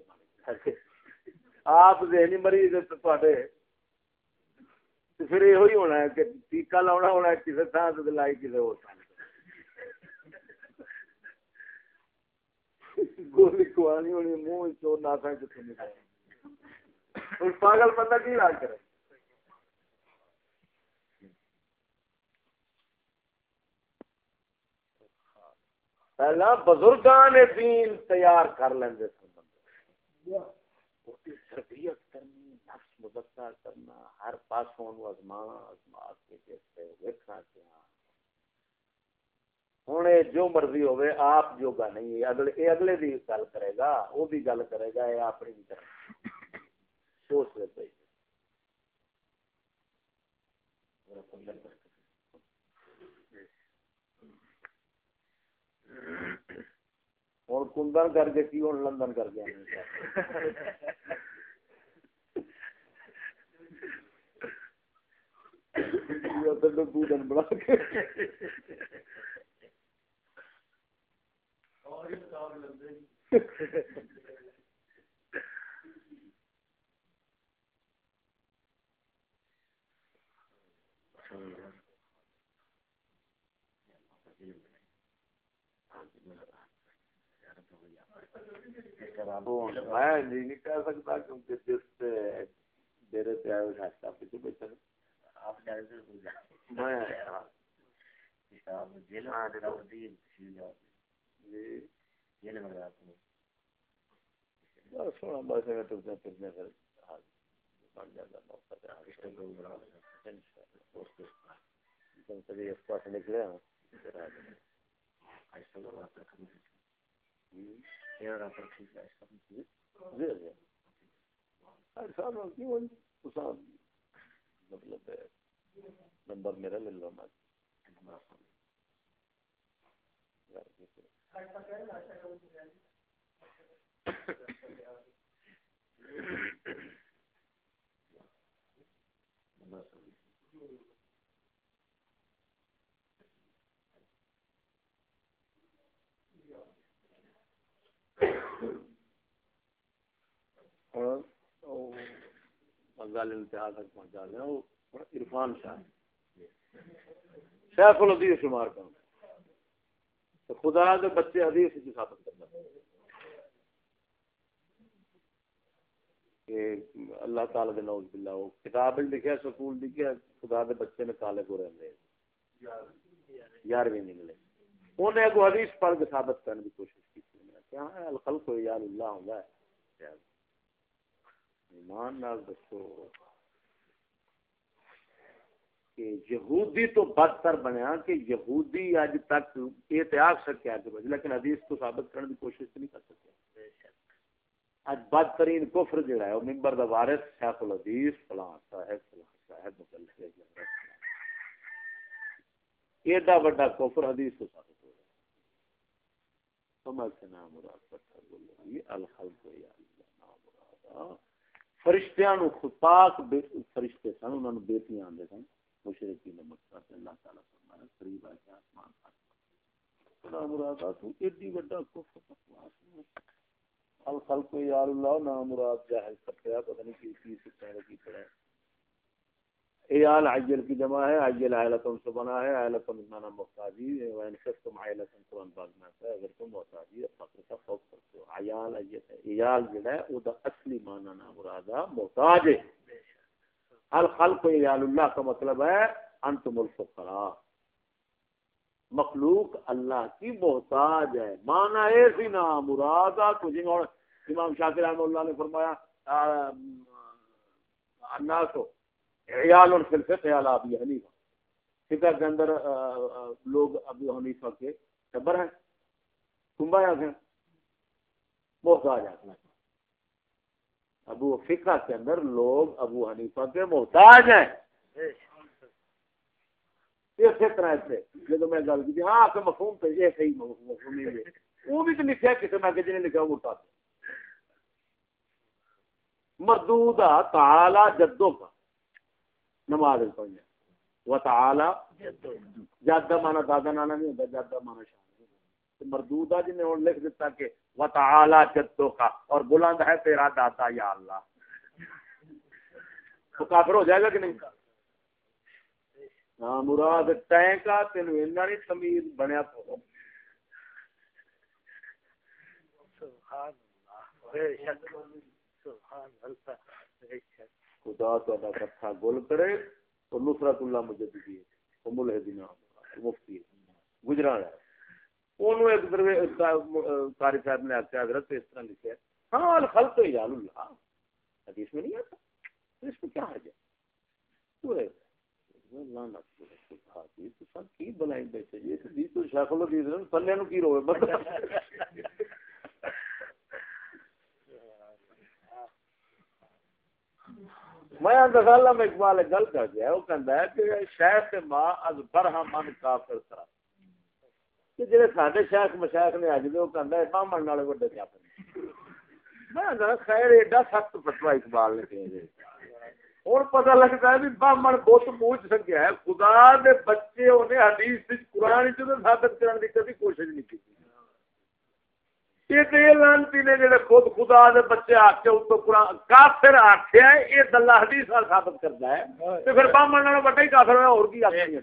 آپ ذہنی مریض پھر یہ ہونا ہے کہ ٹیکا لاؤنا ہونا ہے کسی تھان سے لائی کسی اور گولی کھوانی ہونی منہ چور ناسا کتنے نکل پاگل بندہ کی علاج کرے؟ پہلا بزرگان دین تیار کر لیں تربیت کرنی، نفس مذکر کرنا، ہر پاسوں ازما کے جیسے ویکھنا کیا ہوں جو مرضی ہوئے آپ جوگا نہیں اگلے دی گل کرے گا وہ بھی گل کرے گا یہ اپنی بھی کرے گا سوچ لے پی ہوں کندن کر کے کی ہوں لندن کر کے بنا کے میں نہیں کہہ سکتا کیونکہ جس ڈیرے پہ آئے ہاستا پیچھے بیٹھا سونا بس ٹرنے پھرنے پھر بن جاتا موقع اس پاس نکلے مطلب نمبر میرا لے لو میں گل انتہا تک پہنچا دیا عرفان شاہ سیف الحدیث شمار کروں خدا کے بچے حدیث کی ثابت کرنا کہ اللہ تعالی دے نوز باللہ وہ کتاب لکھا سکول لکھا خدا کے بچے نے کالے کو رہتے 11ویں نکلے انہیں اگو حدیث پڑھ کے ثابت کرنے کی کوشش کی کیا ہے الخلق یار اللہ ہوں گا ایمان نال دسو کہ یہودی تو بدتر بنیا کہ یہودی اج تک یہ آخ سکیا کہ لیکن حدیث کو ثابت کرنے کی کوشش نہیں کر سکیا اج بدترین کفر جڑا ہے وہ منبر دا وارث شیخ الحدیث فلاں صاحب مقلد ایڈا بڑا کفر حدیث کو ثابت ہو رہا ہے سمجھ سے نام مراد پتھر بولے الخلق یا اللہ نام مراد فرشتیاں نو خطاق فرشتے سن انہاں نو بیٹیاں آندے سن مشرکین نے مکہ سے اللہ تعالی فرمایا قریب ہے کہ آسمان کا نام مراد تو ایڈی بڑا کفر بکواس الخلق یا اللہ نام مراد جاہل کٹیا پتہ نہیں کی سکھانے کی پڑا ایال عجل کی جمع ہے عجل عائلتوں سے بنا ہے عائلتوں میں مانا محتاجی وین خفتم عائلتوں قرآن پاک میں آتا ہے اگر تم محتاجی فقر کا خوف کرتے ہو عیال ایال جو ہے وہ دا اصلی مانا نام مرادہ محتاج ہے الخلق یال اللہ کا مطلب ہے انتم الفقراء مخلوق اللہ کی محتاج ہے مانا ایسی نام مرادہ تجھے اور امام شافعی رحمہ اللہ نے فرمایا الناس عیال فی الفقہ علی ابی حنیفہ فقہ کے اندر لوگ ابو حنیفہ کے ٹبر ہیں کنبا ہیں محتاج آنا. ابو فقہ کے اندر لوگ ابو حنیفہ کے محتاج ہیں. اسی طرح سے جب میں گل کی ہاں کہ مفہوم تو یہ صحیح مفہوم نہیں ہے وہ بھی تو لکھا کسی میں کہ جنہیں لکھا وہ محتاج مردود تعالی جدوں کا نماز پڑھنا و تعالی جدہ مانا دادا نانا نہیں ہوتا جدہ مانا شان مردودہ جنہیں اور لکھ دیتا کہ و تعالی جدوں کا اور بلند ہے تیرا دادا یا اللہ تو کافر ہو جائے گا کہ نہیں. ہاں مراد ٹینک کا تین نہیں تمیز بنیا تو خدا تو کٹھا گول کرے تو نصرت اللہ مجددی ام الہدین مفتی گجران ہے انہوں ایک قاری صاحب نے آخیا حضرت اس طرح لکھا ہے ہاں الخلق یال اللہ حدیث میں نہیں آتا اس میں کیا حرج ہے کی بنائی بیٹھے جی تو شیخ الحدیث تھلے نو کی روے میں دسالہ میں اقبال گل کر گیا وہ کہندا ہے کہ شیخ ماں از برہمن کافر کرا کہ جڑے ساڈے شیخ مشایخ نے اج دے وہ کہندا ہے بامن والے بڑے کافر میں کہندا خیر ایڈا سخت فتوی اقبال نے کہے اور پتہ لگتا ہے بھی بامن بہت پوچھ سکیا ہے خدا دے بچے انہیں حدیث قرآن وچ ثابت کرنے کی کبھی کوشش نہیں کی. یہ لانتی نے جڑے خود خدا دے بچے آکھے اس تو قرآن کافر آکھیا ہے یہ دلہ حدیث نال ثابت کرتا ہے تے پھر بامن نال بڑا ہی کافر ہے اور کی آکھیں.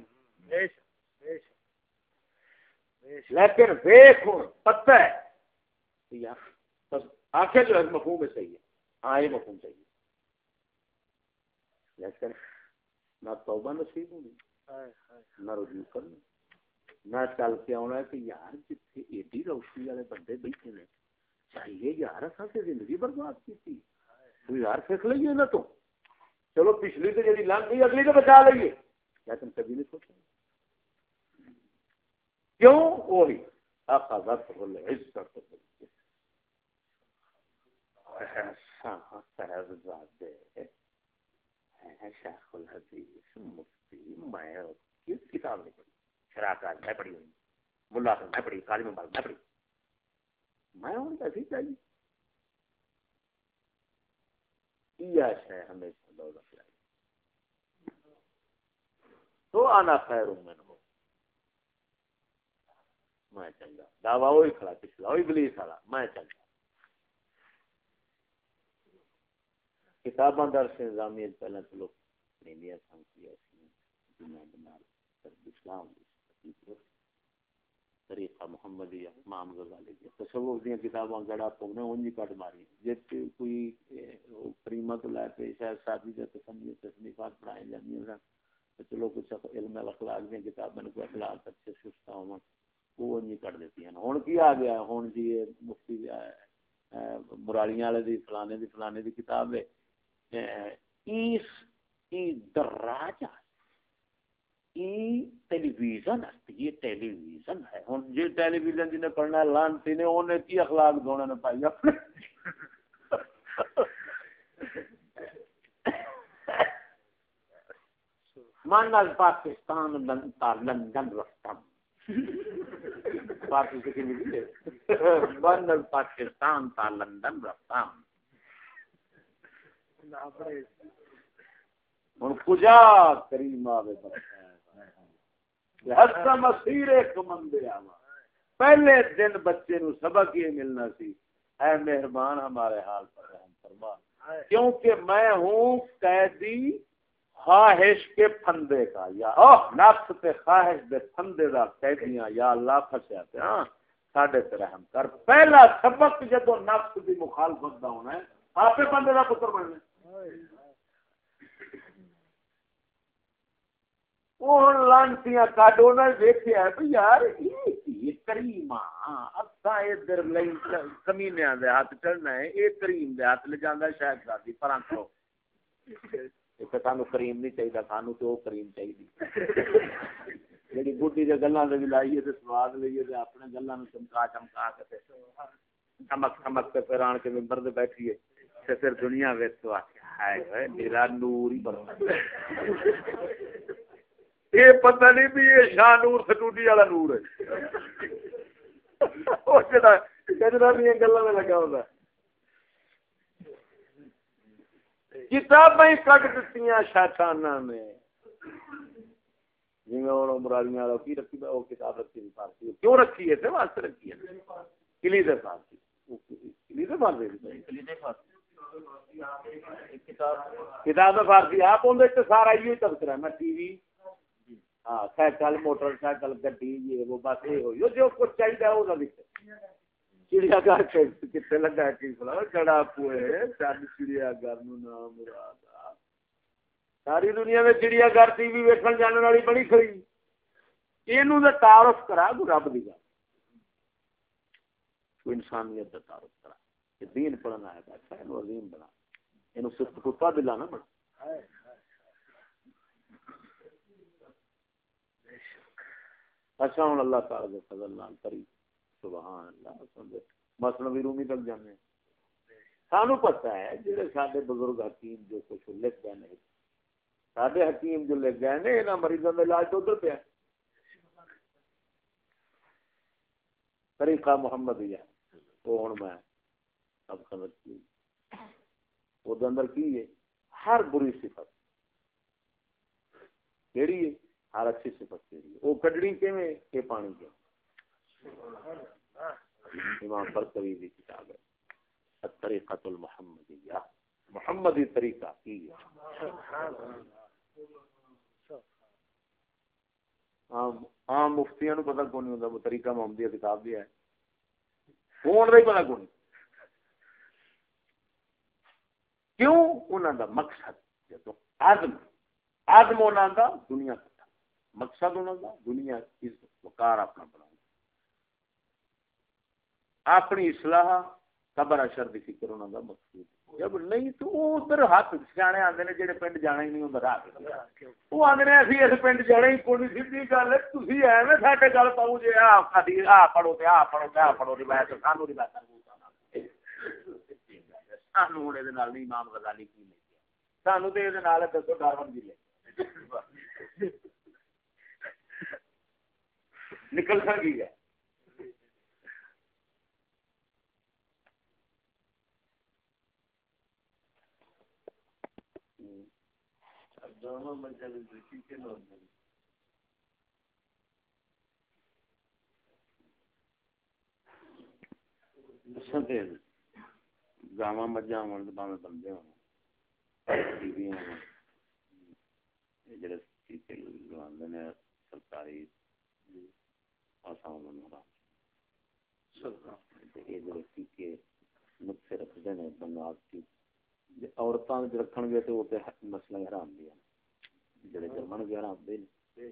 لیکن دیکھ پتہ ہے یار آخر جو ہے مفہوم میں صحیح ہے ہاں یہ مفہوم صحیح ہے لیکن نہ توبہ نصیب ہونی نہ رجوع کرنا نہ چل کے آنا ہے کہ یار جتنے ایڈی روشنی والے بندے بیٹھے نے چاہیے یار اصل سے زندگی برباد کی تھی تو یار سیکھ لیے نا تو چلو پچھلی تو جی لنگ گئی اگلی تو بچا لیے لیکن کبھی نہیں سوچا کیوں وہی اخذت العزت صاحبزادے شیخ الحدیث مفتی میں کس کتاب نے پڑھی شراکت میں پڑھی ہوئی ملا میں پڑھی قاری مبارک میں پڑھی میں ان کا ٹھیک چاہیے کیا ہے ہمیشہ دولت تو آنا خیر من ہو میں چنگا دعویٰ وہی کھڑا پچھلا وہی ابلیس والا میں چنگا کتاباں درس نظامی پہلے تو لوگ نہیں لیا سمجھیا دنیا بنا اسلام طریقہ محمدیہ امام غزالی کی تصوف دی کتاباں گڑا پونے اونجی کٹ ماری جت کوئی کریمہ تو لے کے شاید سادی دے تصنیفات پڑھائے جاندی ہیں تو چلو کچھ علم الاخلاق دی کتاباں کو اخلاق اچھے سستا ہوں وہ اونجی کٹ دیتی ہیں ہن کی آ گیا ہن جی مفتی مرالیاں والے دی فلانے دی کتاب ہے دراجہ ٹیلی ویژن یہ ٹیلی ویژن ہے ہوں جی ٹیلی ویژن جنہیں پڑھنا لانتی نے انہیں کی اخلاق دونوں نے پائی اپنے من از پاکستان لندن رفتم پارٹی سے من از پاکستان تا لندن رفتم ہوں کجا کریم آوے ہستا مسیر ایک مندے آوا پہلے دن بچے نو سبق یہ ملنا سی اے مہربان ہمارے حال پر رحم فرما کیونکہ میں ہوں قیدی خواہش کے پھندے کا یا نفس تے خواہش دے پھندے دا قیدیاں یا اللہ پھسیا تے ہاں ساڈے تے رحم کر پہلا سبق جدوں نفس دی مخالفت دا ہونا ہے آپ بندے دا پتر بننا لانتیاں کاڈو نہ دیکھیا ہے یار یہ کریمہ اساں ادھر لئی کمینیاں دے ہاتھ چڑھنا ہے یہ کریم دے ہاتھ لے جاندا شاید زادی پراں کرو ایک سانو کریم نہیں چاہیے سانو تو کریم چاہیے جڑی بڈھی دے گلاں دے ولائیے تے سواد لئیے تے اپنے گلاں نوں چمکا کے چمک چمک کے پھر آن کے ممبر دے بیٹھیے تے پھر دنیا وچ تو ہائے ہوئے میرا نور ہی برستا یہ پتہ نہیں بھی یہ شاہ نور سٹوڈی والا نور ہے او جڑا کجرا دی گلاں میں لگا ہوندا کتابیں کٹ دتیاں شیطاناں نے جی ہوں مرالیاں والا کی رکھی وہ کتاب رکھی فارسی کیوں رکھی ہے واسطے رکھی ہے کلید فارسی کتاب فارسی آپ اندر سارا یہ تذکرہ میں ٹی وی ہاں سائیکل موٹر سائیکل گڈی یہ وہ بس یہ ہوئی جو کچھ چاہیے وہ چڑیا گھر کتنے لگا کی چڑا پوئے چند چڑیا گھر نام مراد ساری دنیا میں چڑیا گھر ٹی وی ویکن جانے والی بڑی کھڑی یہ تعارف کرا تو رب دی گل تو انسانیت کا تعارف کرا کہ دین پڑھنا ہے بیٹھا ہے عظیم بنا یہ صرف کتا دلا نہ بنا اچھا ہوں اللہ تعالی کے فضل نال کری سبحان اللہ مثنوی رومی تک جانے سانو پتہ ہے جڑے سارے بزرگ حکیم جو کچھ لکھ گئے نہیں سارے حکیم جو لکھ گئے نے انہاں مریضاں دا علاج تو ادھر پیا طریقہ محمدیہ وہ ہوں میں اب خبر کی وہ اندر کی ہے ہر بری صفت کیڑی ہے ہر اچھی صفت کیڑی ہے وہ کڈڑی کیویں کہ پانی کے امام برقوی کی کتاب ہے الطریقۃ المحمدیہ محمدی طریقہ کی ہے عام مفتیاں نو پتہ کون نہیں ہوندا وہ طریقہ محمدیہ کتاب بھی ہے کون نہیں پتہ کون کیوں انہاں دا مقصد جدوں آدم انہاں دا دنیا کا مقصد انہاں دا دنیا عزت وقار اپنا بنانا اپنی اصلاح قبر اشر دی فکر انہاں دا مقصود جب نہیں تو ادھر ہاتھ سیانے آندے نے جڑے پنڈ جانا ہی نہیں ہوندا راہ وہ آندے نے اسی اس پنڈ جانا ہی کوئی سیدھی گل ہے تسی ایویں ساڈے گل پاؤ جے آ کدی آ پڑھو تے آ پڑھو تے آ پڑھو روایت سانو روایت سانو ہن دے نال نہیں امام غزالی کی لے سانو تے دے نال دسو ڈارون دی لے نکل سکی ہے گاواں مجھاں ہون باویں بندے ہون جڑے ٹیکے لگواندے نے سرکاری یہ جڑے ٹیکے نقصے رکھتے ہیں بنیاد کی عورتوں رکھن گے تو وہ مسئلہ حرام بھی ہے جڑے جمن گے حرام دے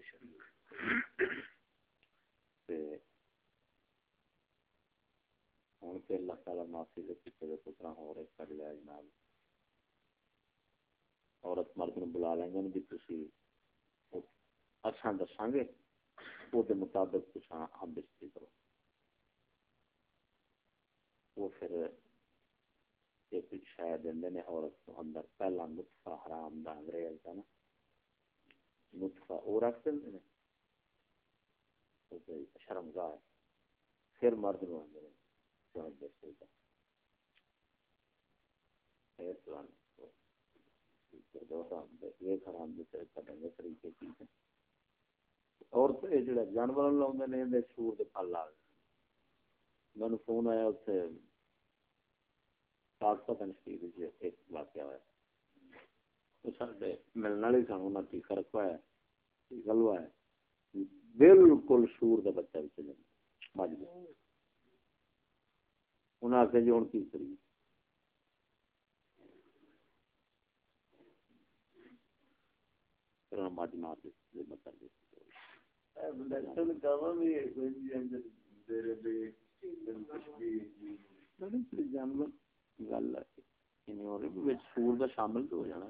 ہوں تو اللہ تعالیٰ معافی کے پیچھے کے پترا ہو رہے کر لیا جناب عورت مرد نے بلا لیں گے بھی تھی اچھا دساں گے وہ مطابق کچھ ہم بستری کرو وہ پھر ایک شاید دے نے عورت کو اندر پہلا نطفہ حرام دا انگریز دا نا نطفہ وہ رکھ دیں شرمگاہ ہے پھر مرد نو آدھے اور جڑا جانور لاؤں سور کے پل آ مجھے فون آیا اتنے پاکستان شریف ایک واقعہ ہوا سارے ملنے والے سن انہیں ٹیکا رکھوایا ٹیکا لوایا بالکل سور کا بچہ بھی چلے مجھ انہیں آخیا جی ہوں کی کریے مجھ مار جانور گل سور کا شامل تو ہو جانا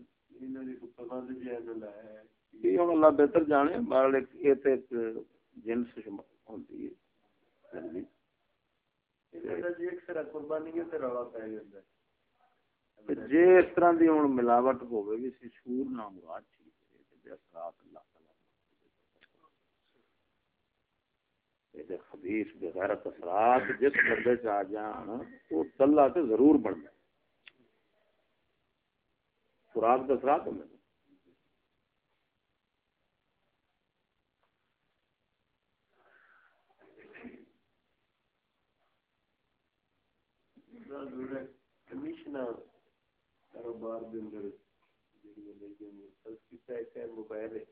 ہوں اللہ بہتر جانے جنس ہوتی ہے جی ایک طرح قربانی تے رولا پی جاندا ہے جی اس طرح دی ہن ملاوٹ ہوے گی سی سور نہ مراد ٹھیک ہے تے اثرات اللہ تعالی دے خبیث بے غیرت اثرات جس بندے چ آ جان وہ اللہ تے ضرور بندا ہے خوراک دے اثرات ہوندے کمیشنر کاروبار دے اندر موبائل ہے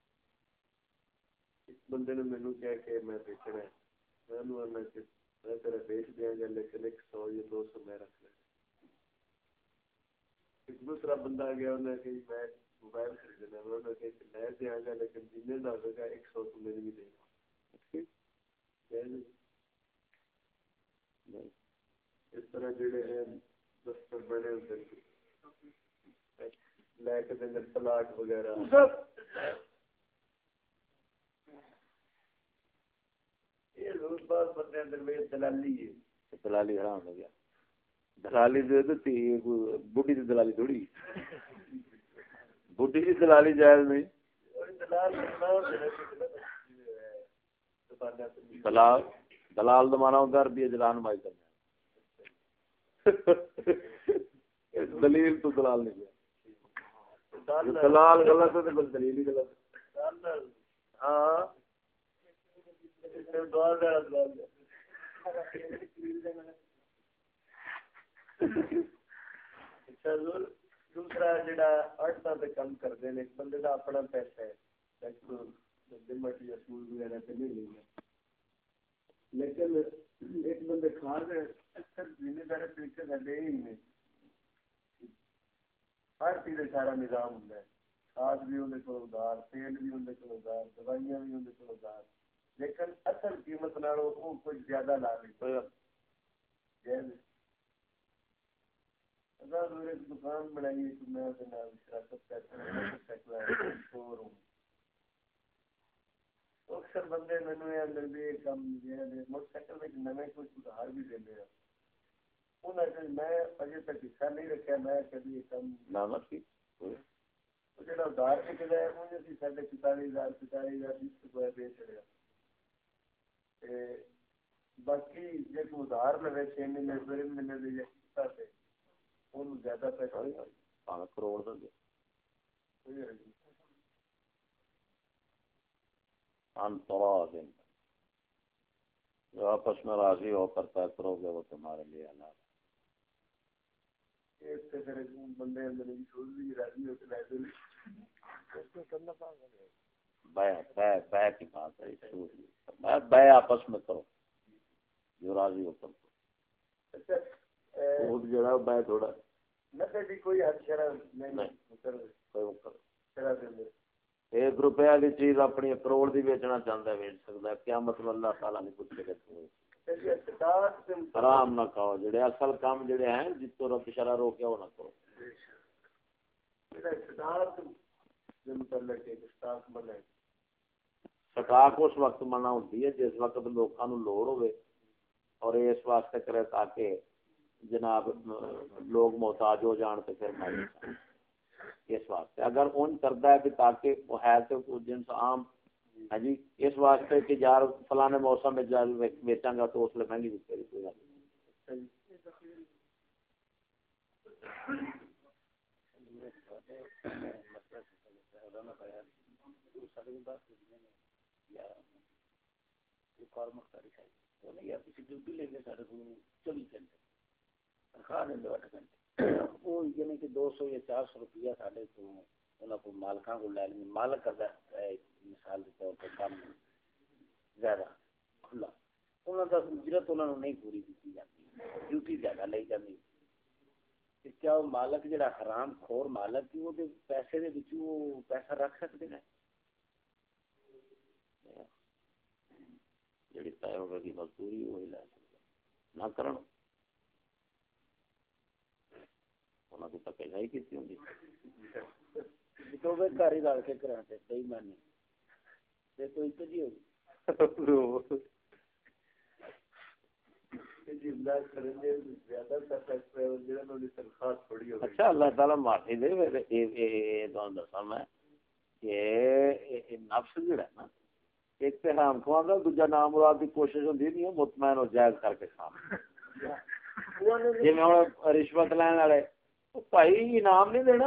ایک بندے نے مینوں کہا کہ میں بیچنا ہے میں تیرا بیچ دیا گا لیکن 100 یا 200 میں رکھ لینا ایک دوسرا بندہ آ گیا انہیں کہ میں موبائل خریدنا ہے انہوں نے کہا کہ میں دیا گا لیکن جنہیں نہ ہوگا 100 تو میرے بھی دے گا اس طرح جڑے ہیں دفتر بڑے ہوتے ہیں لے کے دیں پلاٹ وغیرہ یہ روز بعد بندے اندر میں دلالی ہے دلالی حرام ہو گیا دلالی جو ہے تو بڈھی کی دلالی تھوڑی بڈھی کی دلالی جائز نہیں دلال دمانا ہوتا ہے عربی جلان مائی کرنا دلیل تو دلال نہیں گیا دلال غلط ہے تو دلیل ہی غلط ہے ہاں دوسرا جڑا آرٹاں تے کام کردے نے ایک بندے دا اپنا پیسہ ہے گورنمنٹ یا سکول وغیرہ تے نہیں لینا لیکن ایک بندے کھا رہے اکثر ذمہ دار طریقے سے دے ہی نہیں ہر چیز سارا نظام ہوتا ہے کھاد بھی اندر کو ادار تیل بھی اندر کو ادار دوائیاں بھی اندر کو ادار لیکن اصل قیمت نالوں وہ کچھ زیادہ لا نہیں ایک دکان بنائی میں اکثر بندے مینو یہ کام موٹر سائیکل میں نئے کچھ ادھار بھی دے میں اجے تک حصہ نہیں رکھا میں کبھی یہ کام جا ادھار نکلا ہے وہ 45,000 20 روپئے بیچ رہا باقی جب ادھار لگے 6 مہینے 2 مہینے سے زیادہ پیسہ کروڑ دے جو آپس میں راضی ہو کر طے کرو گے وہ تمہارے لیے حلال بندے راضی ہو کے بے کی بات ہے بے آپس میں کرو جو راضی ہو کر جڑا بے تھوڑا کوئی حد شرح نہیں 1 روپے والی چیز اپنی کروڑ دی بیچنا چاہتا ہے بیچ سکتا ہے کیا مطلب اللہ تعالیٰ نے کچھ حرام نہ کھاؤ جڑے اصل کام جڑے ہیں جس تو رب شرع روکیا وہ نہ کرو سٹاک اس وقت منع ہوتی ہے جس وقت لوگوں کو لوڑ ہوئے اور اس واسطے کرے تاکہ جناب لوگ محتاج ہو جان تو پھر اس واسطے اگر اون کرتا ہے کہ تاکہ وہ ہے تو جنس عام ہے جی اس واسطے کہ یار فلانے موسم میں بیچاں گا تو اس لیے مہنگی بکے گی کوئی وہ 200 یا 400 روپیہ سارے کو مالکاں کو لے لیں مالک کرتا ہے مثال کے طور پر کام زیادہ کھلا انہوں کا اجرت انہوں نے نہیں پوری کی جاتی ڈیوٹی زیادہ لی جاتی کیا وہ مالک جڑا حرام خور مالک کی وہ پیسے دے وچ وہ پیسہ رکھ سکتے ہیں جڑی طے ہوگی کی مزدوری وہی لے سکتا نہ کرن انہاں کو تک نہیں کیتی ہوندی تو وہ گھر ہی رل کے کراتے صحیح مانی تے کوئی تو جی ہو اچھا اللہ تعالیٰ معافی دے دسا میں کہ نفس جڑا نا ایک تو حرام کھوا گا دوجا نام مراد کی کوشش ہوتی نہیں مطمئن ہو جائز کر کے کھانا جی میں ہوں رشوت لین والے بھائی انعام نہیں دینا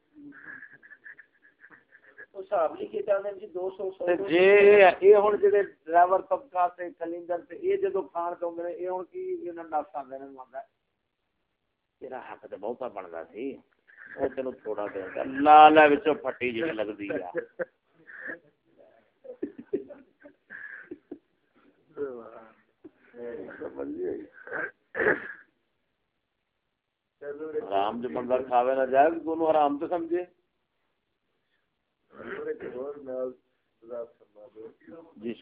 ڈرائیور طبقہ کلینڈر یہ جدو کھان چاہتے ہیں یہ ہوں کی نفس آتے ہیں تیرا حق تو بہتا بنتا سی وہ تینوں تھوڑا دے لالا پھٹی جی لگتی ہے حرام جو بندہ کھاوے نہ جائے دونوں حرام تو سمجھے جی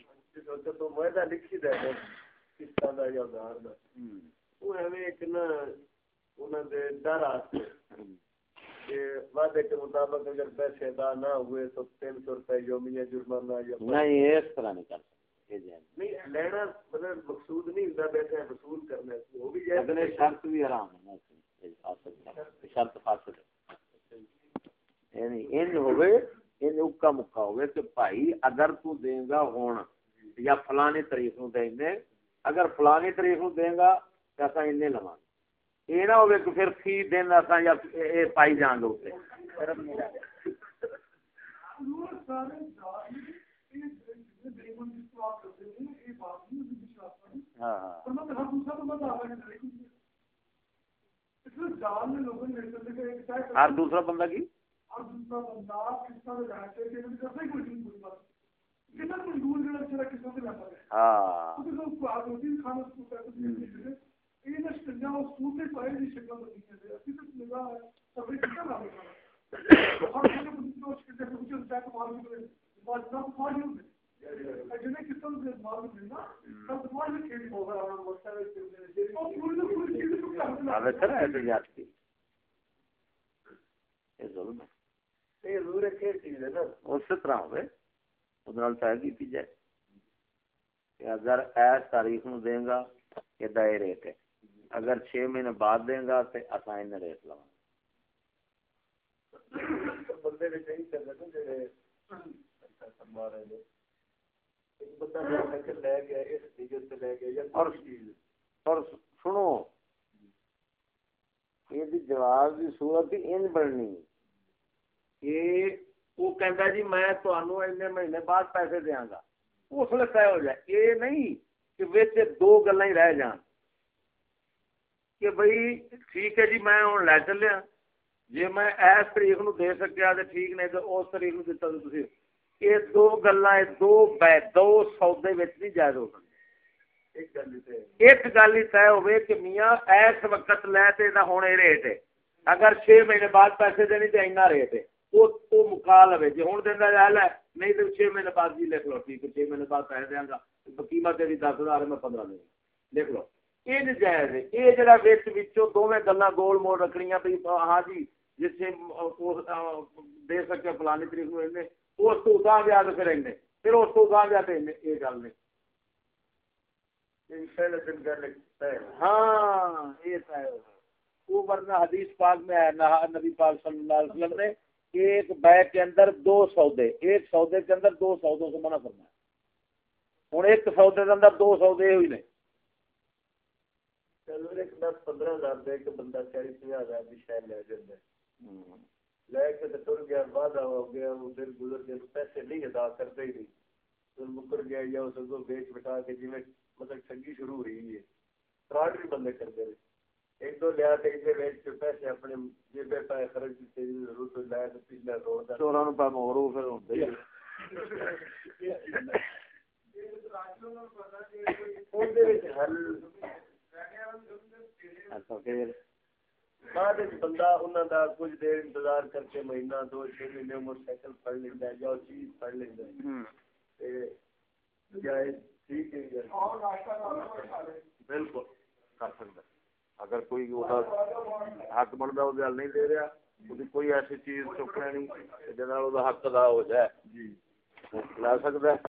وعدے کے مطابق اگر پیسے ادا نہ ہوئے تو 300 روپے یومیہ جرمانہ نہیں اس طرح نہیں کر سکتے نہیں لینا مطلب مقصود نہیں ہوتا بیٹھے ہیں وصول کرنا وہ بھی جائے شرط بھی حرام ہے شرط فاسد یعنی ان ہوئے ان اکا مکا ہوئے کہ بھائی اگر تو دیں گا ہون یا فلانی تاریخ نو دیں گے اگر فلانی تاریخ نو دیں گا تو اساں اننے لواں یہ نہ ہوئے کہ پھر فی دن اساں یا پائی جان دے اوتے ہر دوسرا بندہ کی اسی طرح ہوئے کی جائے کہ اگر ایس تاریخ نو دیں گا یہ دے ریٹ ہے اگر 6 مہینے بعد دیں گا تو اساں ان ریٹ لواں بندے نے صحیح کرنا نا جڑے ہمارے ایک بندہ لے گیا اس چیز سے لے گیا اور سنو یہ جواز کی صورت ان بننی کہ وہ کہندا جی میں تانوں اتنے مہینے بعد پیسے دیاں گا اس لیے طے ہو جائے یہ نہیں کہ وچ دو گلاں ہی رہ جان کہ بھئی ٹھیک ہے جی میں ہن لے چلیا جی میں اس تاریخ نو دے سکیا تے ٹھیک نہیں تو اس تاریخ نو دتا تسی یہ دو گلاں دو سودے وچ نہیں جائز ہو سکدی ایک گل ہی طے ہوئے کہ میاں اس وقت لے تے دا ہن اے ریٹ ہے اگر 6 مہینے بعد پیسے دینے تے اینا ریٹ ہے وہ مکا لو جی ہوں دینا جائے نہیں تو 6 مہینے بعد جی لکھ لو ٹھیک ہے 6 مہینے بعد پیسے دیا گا قیمت تیری 10,000 میں 15 دیں گا لکھ لو یہ جائز ہے یہ جڑا دونوں گلاں گول مول رکھنیاں بھی ہاں جی جس سے دے سکے فلانی تاریخ کو اس تو گاہ گیا تو پھر اس کو گاہ گیا تو یہ گل نہیں ہاں یہ وہ ورنہ حدیث پاک میں ہے نبی پاک صلی اللہ علیہ وسلم نے ایک بیع کے اندر 2 سودے ایک سودے کے اندر 2 سودوں سے منع فرمایا ہوں ایک سودے کے اندر 2 سودے ہوئی نہیں چلو ایک 10-15 ہزار دے کے بندہ 40-50 ہزار کی شاید لے جائے لے کے تر گیا بعد ہو گیا وہ دن گزر گیا پیسے نہیں ادا کرتے ہی نہیں پھر مکر گیا یا اس کو بیچ بٹا کے جی مطلب ٹھگی شروع ہو رہی ہے فراڈ بھی بندے کرتے رہے ایک دو لیا بیچ کے پیسے اپنے جیبے پہ خرچ دیتے ضرورت لایا تو پچھلا روڈ چوراں پہ مورو پھر ہوتے ہی بعد بندہ انہوں کا کچھ دیر انتظار کر کے مہینہ 2-6 مہینے موٹر سائیکل پڑھ لینا ہے یا چیز پڑھ لینا ٹھیک ہے بالکل کر سکتا اگر کوئی حق بنتا وہ گل نہیں دے رہا کوئی ایسی چیز چکنا نہیں جہاں حق ادا ہو جائے لا سکتا ہے